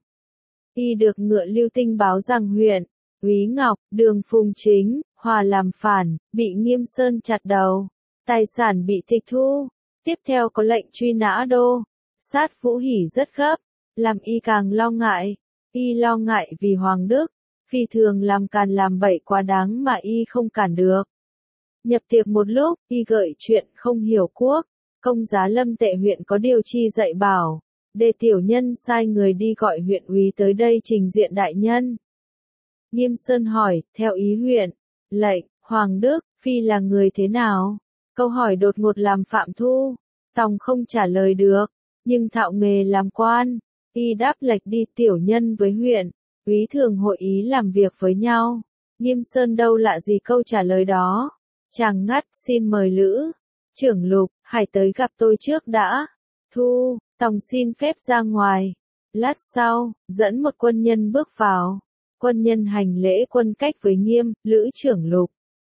Y được Ngựa Lưu Tinh báo rằng huyện úy Ngọc, Đường Phùng Chính, Hòa làm phản, bị Nghiêm Sơn chặt đầu, tài sản bị tịch thu, tiếp theo có lệnh truy nã đô. Sát Vũ Hỉ rất gấp, làm y càng lo ngại. Y lo ngại vì Hoàng Đức, Phi thường làm càn làm bậy quá đáng mà y không cản được. Nhập tiệc một lúc, y gợi chuyện không hiểu quốc, công giá Lâm Tệ huyện có điều chi dạy bảo, để tiểu nhân sai người đi gọi huyện úy tới đây trình diện đại nhân. Nghiêm Sơn hỏi, theo ý huyện, lệnh, Hoàng Đức, Phi là người thế nào? Câu hỏi đột ngột làm Phạm Thu, Tòng không trả lời được, nhưng thạo nghề làm quan, y đáp lệch đi tiểu nhân với huyện úy thường hội ý làm việc với nhau. Nghiêm Sơn đâu lạ gì câu trả lời đó. Chàng ngắt, xin mời Lữ trưởng Lục, Hải tới gặp tôi trước đã. Thu, Tòng xin phép ra ngoài. Lát sau, dẫn một quân nhân bước vào. Quân nhân hành lễ quân cách với Nghiêm, Lữ trưởng Lục.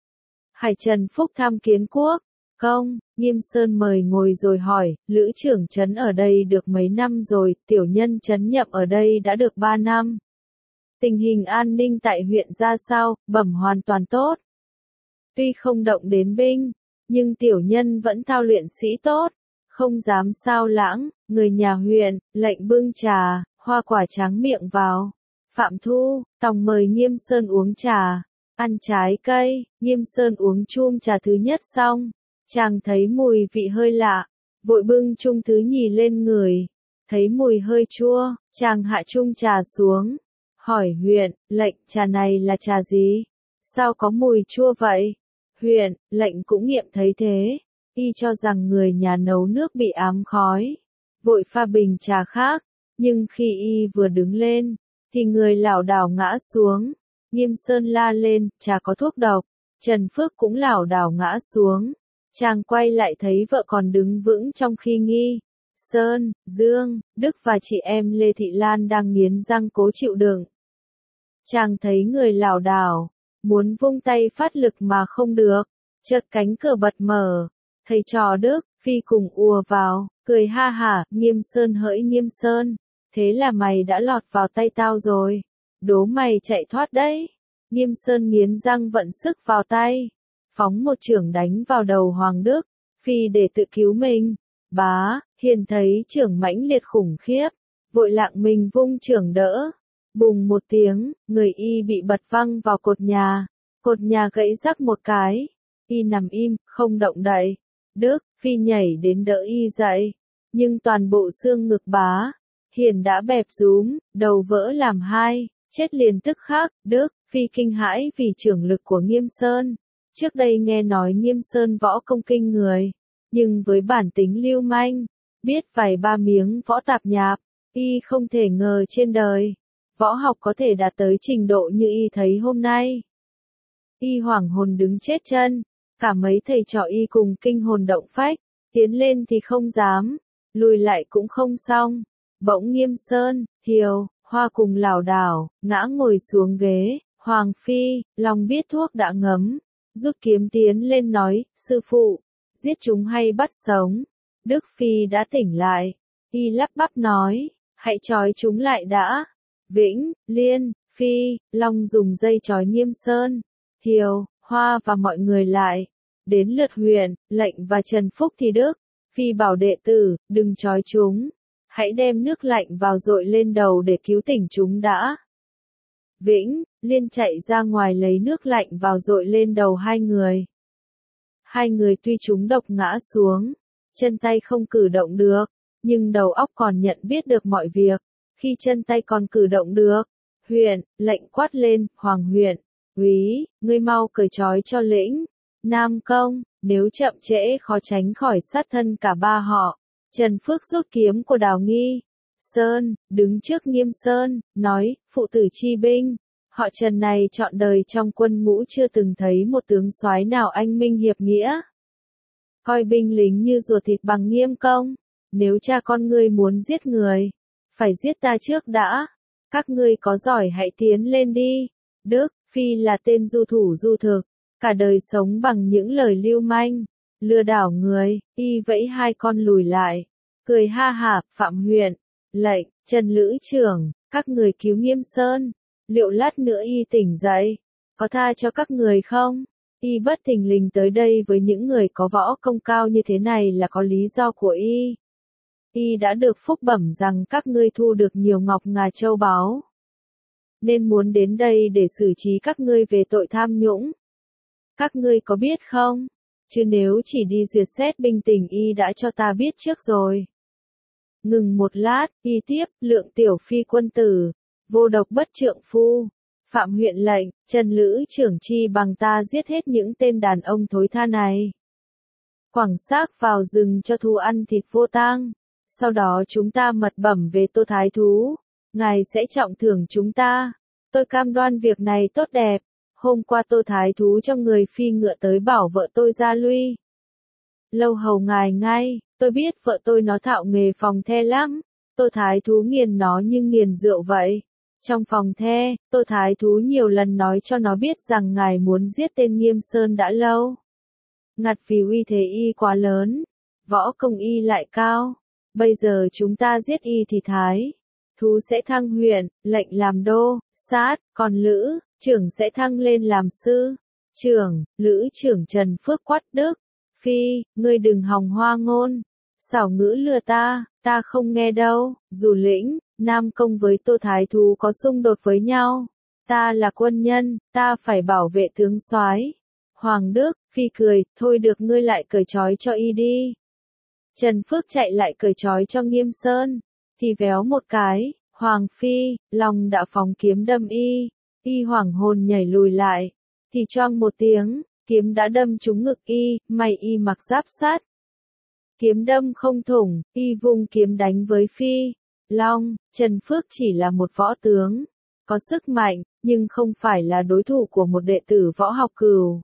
Hải Trần Phúc tham kiến quốc. Công, Nghiêm Sơn mời ngồi rồi hỏi, Lữ trưởng trấn ở đây được mấy năm rồi, tiểu nhân trấn nhậm ở đây đã được 3 năm. Tình hình an ninh tại huyện ra sao, bẩm hoàn toàn tốt. Tuy không động đến binh, nhưng tiểu nhân vẫn thao luyện sĩ tốt, không dám sao lãng, người nhà huyện, lệnh bưng trà, hoa quả tráng miệng vào. Phạm Thu, Tòng mời Nghiêm Sơn uống trà, ăn trái cây, Nghiêm Sơn uống chum trà thứ nhất xong, chàng thấy mùi vị hơi lạ, vội bưng chung thứ nhì lên người, thấy mùi hơi chua, chàng hạ chung trà xuống, hỏi huyện, lệnh, trà này là trà gì? Sao có mùi chua vậy? Huyện, lệnh cũng nghiệm thấy thế, y cho rằng người nhà nấu nước bị ám khói, vội pha bình trà khác, nhưng khi y vừa đứng lên, thì người lảo đảo ngã xuống. Nghiêm Sơn la lên, trà có thuốc độc. Trần Phước cũng lảo đảo ngã xuống. Chàng quay lại thấy vợ còn đứng vững trong khi nghi. Sơn, Dương, Đức và chị em Lê Thị Lan đang nghiến răng cố chịu đựng. Chàng thấy người lảo đảo, muốn vung tay phát lực mà không được. Chợt cánh cửa bật mở, thầy trò Đức, Phi cùng ùa vào, cười ha hả. Nghiêm Sơn hỡi Nghiêm Sơn, thế là mày đã lọt vào tay tao rồi. Đố mày chạy thoát đấy. Nghiêm Sơn nghiến răng vận sức vào tay, phóng một chưởng đánh vào đầu Hoàng Đức, Phi để tự cứu mình. Bá, Hiền thấy chưởng mãnh liệt khủng khiếp, vội lạng mình vung chưởng đỡ. Bùng một tiếng, người y bị bật văng vào cột nhà gãy rắc một cái. Y nằm im, không động đậy. Đức, Phi nhảy đến đỡ y dậy, nhưng toàn bộ xương ngực Bá Hiền đã bẹp rúm, đầu vỡ làm hai, chết liền tức khắc. Đức, Phi kinh hãi vì chưởng lực của Nghiêm Sơn. Trước đây nghe nói Nghiêm Sơn võ công kinh người, nhưng với bản tính lưu manh, biết vài ba miếng võ tạp nhạp, y không thể ngờ trên đời, võ học có thể đạt tới trình độ như y thấy hôm nay. Y hoảng hồn đứng chết chân, cả mấy thầy trò y cùng kinh hồn động phách, tiến lên thì không dám, lùi lại cũng không xong. Bỗng Nghiêm Sơn, Thiều, Hoa cùng lảo đảo, ngã ngồi xuống ghế. Hoàng Phi, lòng biết thuốc đã ngấm, rút kiếm tiến lên nói, sư phụ, giết chúng hay bắt sống? Đức Phi đã tỉnh lại, y lắp bắp nói, hãy trói chúng lại đã. Vĩnh, Liên, Phi, Long dùng dây trói Nghiêm Sơn, Thiều, Hoa và mọi người lại. Đến lượt huyện, lệnh và Trần Phúc thì Đức Phi bảo đệ tử, đừng trói chúng, hãy đem nước lạnh vào dội lên đầu để cứu tỉnh chúng đã. Vĩnh, Liên chạy ra ngoài lấy nước lạnh vào dội lên đầu hai người. Hai người tuy trúng độc ngã xuống, chân tay không cử động được, nhưng đầu óc còn nhận biết được mọi việc, khi chân tay còn cử động được. Huyện, lệnh quát lên, Hoàng huyện, úy, ngươi mau cởi trói cho lĩnh, Nam Công, nếu chậm trễ khó tránh khỏi sát thân cả ba họ. Trần Phước rút kiếm của Đào Nghi Sơn, đứng trước Nghiêm Sơn, nói, phụ tử chi binh, họ Trần này trọn đời trong quân ngũ chưa từng thấy một tướng soái nào anh minh hiệp nghĩa. Coi binh lính như ruột thịt bằng Nghiêm Công, nếu cha con ngươi muốn giết người, phải giết ta trước đã, các ngươi có giỏi hãy tiến lên đi. Đức, Phi là tên du thủ du thực, cả đời sống bằng những lời lưu manh, lừa đảo người, y vẫy hai con lùi lại, cười ha hả, Phạm huyện, lệnh, Trần Lữ trưởng, các người cứu Nghiêm Sơn, liệu lát nữa y tỉnh dậy, có tha cho các người không? Y bất thình lình tới đây với những người có võ công cao như thế này là có lý do của y. Y đã được phúc bẩm rằng các ngươi thu được nhiều ngọc ngà châu báu, nên muốn đến đây để xử trí các ngươi về tội tham nhũng. Các ngươi có biết không? Chứ nếu chỉ đi duyệt xét binh tình y đã cho ta biết trước rồi. Ngừng một lát, y tiếp, Lượng tiểu phi quân tử, vô độc bất trượng phu. Phạm huyện lệnh, Trần Lữ trưởng chi bằng ta giết hết những tên đàn ông thối tha này. Quẳng xác vào rừng cho thú ăn thịt vô tang. Sau đó chúng ta mật bẩm về Tô Thái Thú. Ngài sẽ trọng thưởng chúng ta. Tôi cam đoan việc này tốt đẹp. Hôm qua Tô Thái Thú trong người phi ngựa tới bảo vợ tôi ra lui. Lâu hầu ngài ngay, tôi biết vợ tôi nó thạo nghề phòng the lắm. Tô Thái Thú nghiền nó như nghiền rượu vậy. Trong phòng the, Tô Thái Thú nhiều lần nói cho nó biết rằng ngài muốn giết tên Nghiêm Sơn đã lâu. Ngặt vì uy thế y quá lớn, võ công y lại cao. Bây giờ chúng ta giết y thì Thái Thú sẽ thăng huyện, lệnh làm đô, sát, còn Lữ trưởng sẽ thăng lên làm sư. Trưởng, Lữ trưởng Trần Phước quát Đức, Phi, ngươi đừng hòng hoa ngôn, xảo ngữ lừa ta không nghe đâu. Dù lĩnh, Nam Công với Tô Thái Thú có xung đột với nhau, ta là quân nhân, ta phải bảo vệ tướng soái. Hoàng Đức, Phi cười, thôi được ngươi lại cởi trói cho y đi. Trần Phước chạy lại cởi trói cho Nghiêm Sơn, thì véo một cái, Hoàng Phi, Long đã phóng kiếm đâm y hoảng hồn nhảy lùi lại, thì choang một tiếng, kiếm đã đâm trúng ngực y, may y mặc giáp sắt. Kiếm đâm không thủng, y vung kiếm đánh với Phi. Long, Trần Phước chỉ là một võ tướng, có sức mạnh, nhưng không phải là đối thủ của một đệ tử võ học Cửu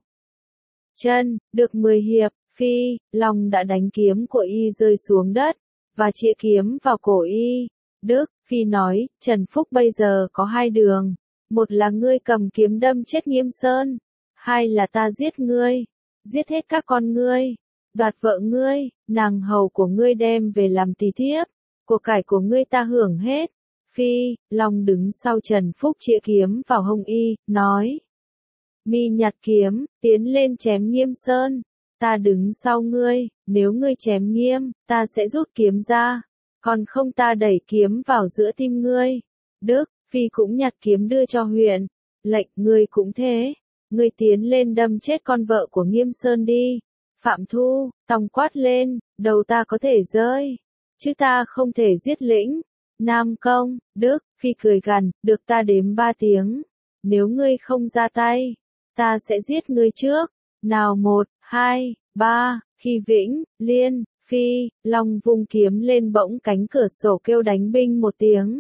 Chân. Được 10 hiệp, Phi, Long đã đánh kiếm của y rơi xuống đất, và chĩa kiếm vào cổ y. Đức, Phi nói, Trần Phúc bây giờ có hai đường, một là ngươi cầm kiếm đâm chết Nghiêm Sơn, hai là ta giết ngươi, giết hết các con ngươi, đoạt vợ ngươi, nàng hầu của ngươi đem về làm tỳ thiếp, của cải của ngươi ta hưởng hết. Phi, Long đứng sau Trần Phúc chĩa kiếm vào hông y, nói, mi nhặt kiếm, tiến lên chém Nghiêm Sơn, ta đứng sau ngươi, nếu ngươi chém Nghiêm, ta sẽ rút kiếm ra, còn không ta đẩy kiếm vào giữa tim ngươi. Đức, Phi cũng nhặt kiếm đưa cho huyện, lệnh ngươi cũng thế, ngươi tiến lên đâm chết con vợ của Nghiêm Sơn đi. Phạm Thu, Tòng quát lên, đầu ta có thể rơi, chứ ta không thể giết lĩnh. Nam Công, Đức, Phi cười gằn, được ta đếm 3 tiếng, nếu ngươi không ra tay, ta sẽ giết ngươi trước. Nào 1, 2, 3, khi Vĩnh, Liên, Phi, Long vung kiếm lên bỗng cánh cửa sổ kêu đánh binh một tiếng.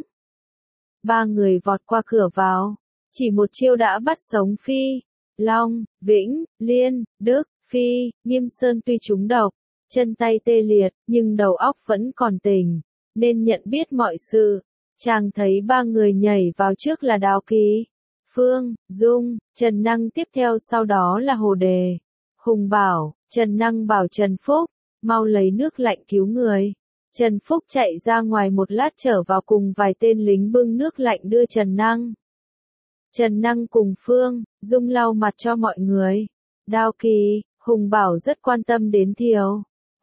3 người vọt qua cửa vào, chỉ một chiêu đã bắt sống Phi, Long, Vĩnh, Liên, Đức. Phi, Nghiêm Sơn tuy trúng độc, chân tay tê liệt, nhưng đầu óc vẫn còn tỉnh, nên nhận biết mọi sự. Chàng thấy 3 người nhảy vào trước là Đào Kỳ, Phương, Dung, Trần Năng, tiếp theo sau đó là Hồ Đề, Hùng Bảo. Trần Năng bảo Trần Phúc, mau lấy nước lạnh cứu người. Trần Phúc chạy ra ngoài một lát trở vào cùng vài tên lính bưng nước lạnh đưa Trần Năng. Trần Năng cùng Phương, Dung lau mặt cho mọi người. Đào Kỳ, Hùng Bảo rất quan tâm đến Thiều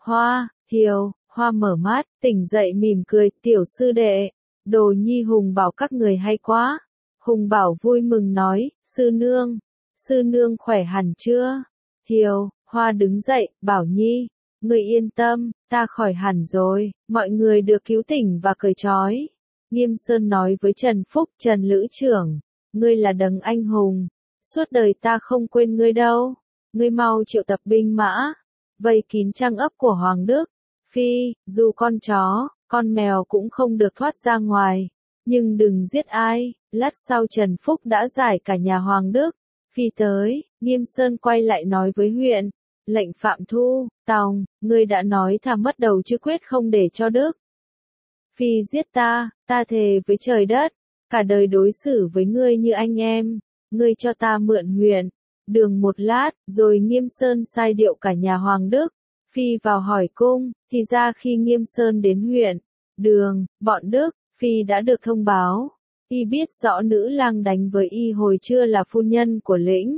Hoa mở mắt, tỉnh dậy mỉm cười, tiểu sư đệ, Đồ Nhi Hùng Bảo các người hay quá. Hùng Bảo vui mừng nói, sư nương khỏe hẳn chưa? Thiều Hoa đứng dậy, Bảo Nhi, Ngươi yên tâm, ta khỏi hẳn rồi, mọi người được cứu tỉnh và cởi trói. Nghiêm Sơn nói với Trần Phúc, Trần Lữ trưởng, ngươi là đấng anh hùng, suốt đời ta không quên ngươi đâu. Ngươi mau triệu tập binh mã, vây kín trang ấp của Hoàng Đức. Phi, dù con chó, con mèo cũng không được thoát ra ngoài. Nhưng đừng giết ai. Lát sau Trần Phúc đã giải cả nhà Hoàng Đức. Phi tới, Nghiêm Sơn quay lại nói với huyện. Lệnh Phạm Thu, Tòng, ngươi đã nói thà mất đầu chứ quyết không để cho Đức Phi giết ta thề với trời đất, cả đời đối xử với ngươi như anh em. Ngươi cho ta mượn huyện đường một lát, rồi Nghiêm Sơn sai điệu cả nhà Hoàng Đức Phi vào hỏi cung. Thì ra khi Nghiêm Sơn đến huyện đường, bọn Đức Phi đã được thông báo. Y biết rõ nữ lang đánh với y hồi trưa là phu nhân của lĩnh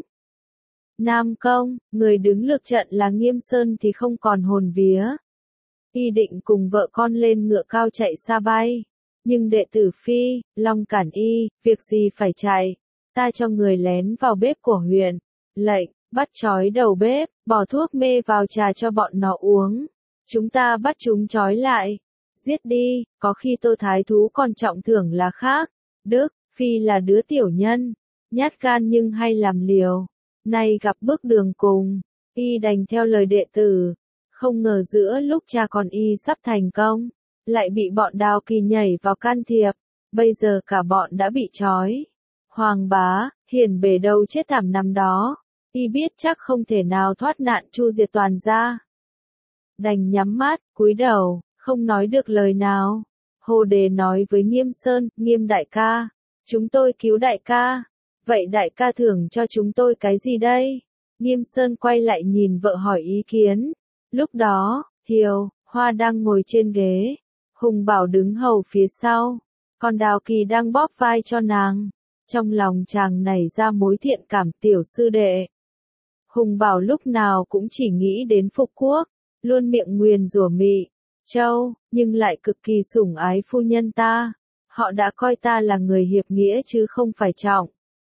Nam Công, người đứng lược trận là Nghiêm Sơn thì không còn hồn vía. Y định cùng vợ con lên ngựa cao chạy xa bay. Nhưng đệ tử Phi, Long cản y, việc gì phải chạy. Ta cho người lén vào bếp của huyện. Lệnh, bắt trói đầu bếp, bỏ thuốc mê vào trà cho bọn nó uống. Chúng ta bắt chúng trói lại. Giết đi, có khi Tô Thái Thú còn trọng thưởng là khác. Đức Phi là đứa tiểu nhân, nhát gan nhưng hay làm liều. Nay gặp bước đường cùng, y đành theo lời đệ tử. Không ngờ giữa lúc cha con y sắp thành công, lại bị bọn Đào Kỳ nhảy vào can thiệp. Bây giờ cả bọn đã bị trói. Hoàng bá, hiền bề đâu chết thảm năm đó. Y biết chắc không thể nào thoát nạn chu diệt toàn ra. Đành nhắm mắt, cúi đầu, không nói được lời nào. Hồ Đề nói với Nghiêm Sơn, Nghiêm đại ca, chúng tôi cứu đại ca. Vậy đại ca thưởng cho chúng tôi cái gì đây? Nghiêm Sơn quay lại nhìn vợ hỏi ý kiến. Lúc đó, Thiều, Hoa đang ngồi trên ghế. Hùng Bảo đứng hầu phía sau. Còn Đào Kỳ đang bóp vai cho nàng. Trong lòng chàng nảy ra mối thiện cảm tiểu sư đệ. Hùng Bảo lúc nào cũng chỉ nghĩ đến phục quốc. Luôn miệng nguyền rủa Mị Châu, nhưng lại cực kỳ sủng ái phu nhân ta. Họ đã coi ta là người hiệp nghĩa chứ không phải trọng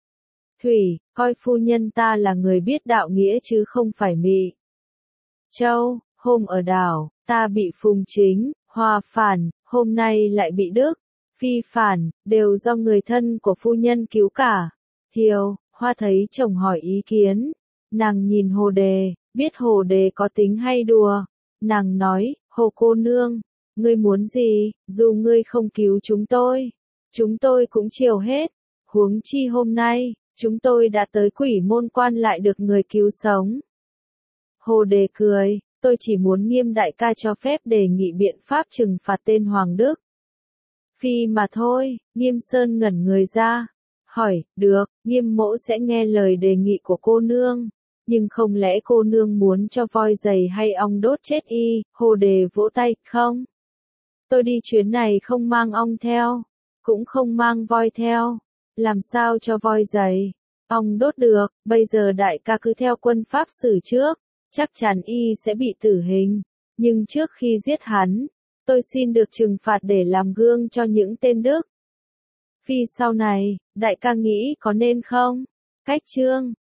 thủy, coi phu nhân ta là người biết đạo nghĩa chứ không phải Mị Châu. Hôm ở đảo, ta bị Phùng Chính, Hoa phản, hôm nay lại bị Đức Phi phản, đều do người thân của phu nhân cứu cả. Thiều, Hoa thấy chồng hỏi ý kiến. Nàng nhìn Hồ Đề, biết Hồ Đề có tính hay đùa. Nàng nói, Hồ cô nương, ngươi muốn gì, dù ngươi không cứu chúng tôi cũng chiều hết. Huống chi hôm nay, chúng tôi đã tới Quỷ Môn Quan lại được người cứu sống. Hồ Đề cười, tôi chỉ muốn Nghiêm đại ca cho phép đề nghị biện pháp trừng phạt tên Hoàng Đức Phi mà thôi. Nghiêm Sơn ngẩn người ra, hỏi, được, Nghiêm mỗ sẽ nghe lời đề nghị của cô nương. Nhưng không lẽ cô nương muốn cho voi giày hay ong đốt chết y? Hồ Đề vỗ tay, không. Tôi đi chuyến này không mang ong theo, cũng không mang voi theo. Làm sao cho voi giày, ong đốt được, bây giờ đại ca cứ theo quân pháp xử trước, chắc chắn y sẽ bị tử hình. Nhưng trước khi giết hắn, tôi xin được trừng phạt để làm gương cho những tên Đức Phi sau này, đại ca nghĩ có nên không? Cách chương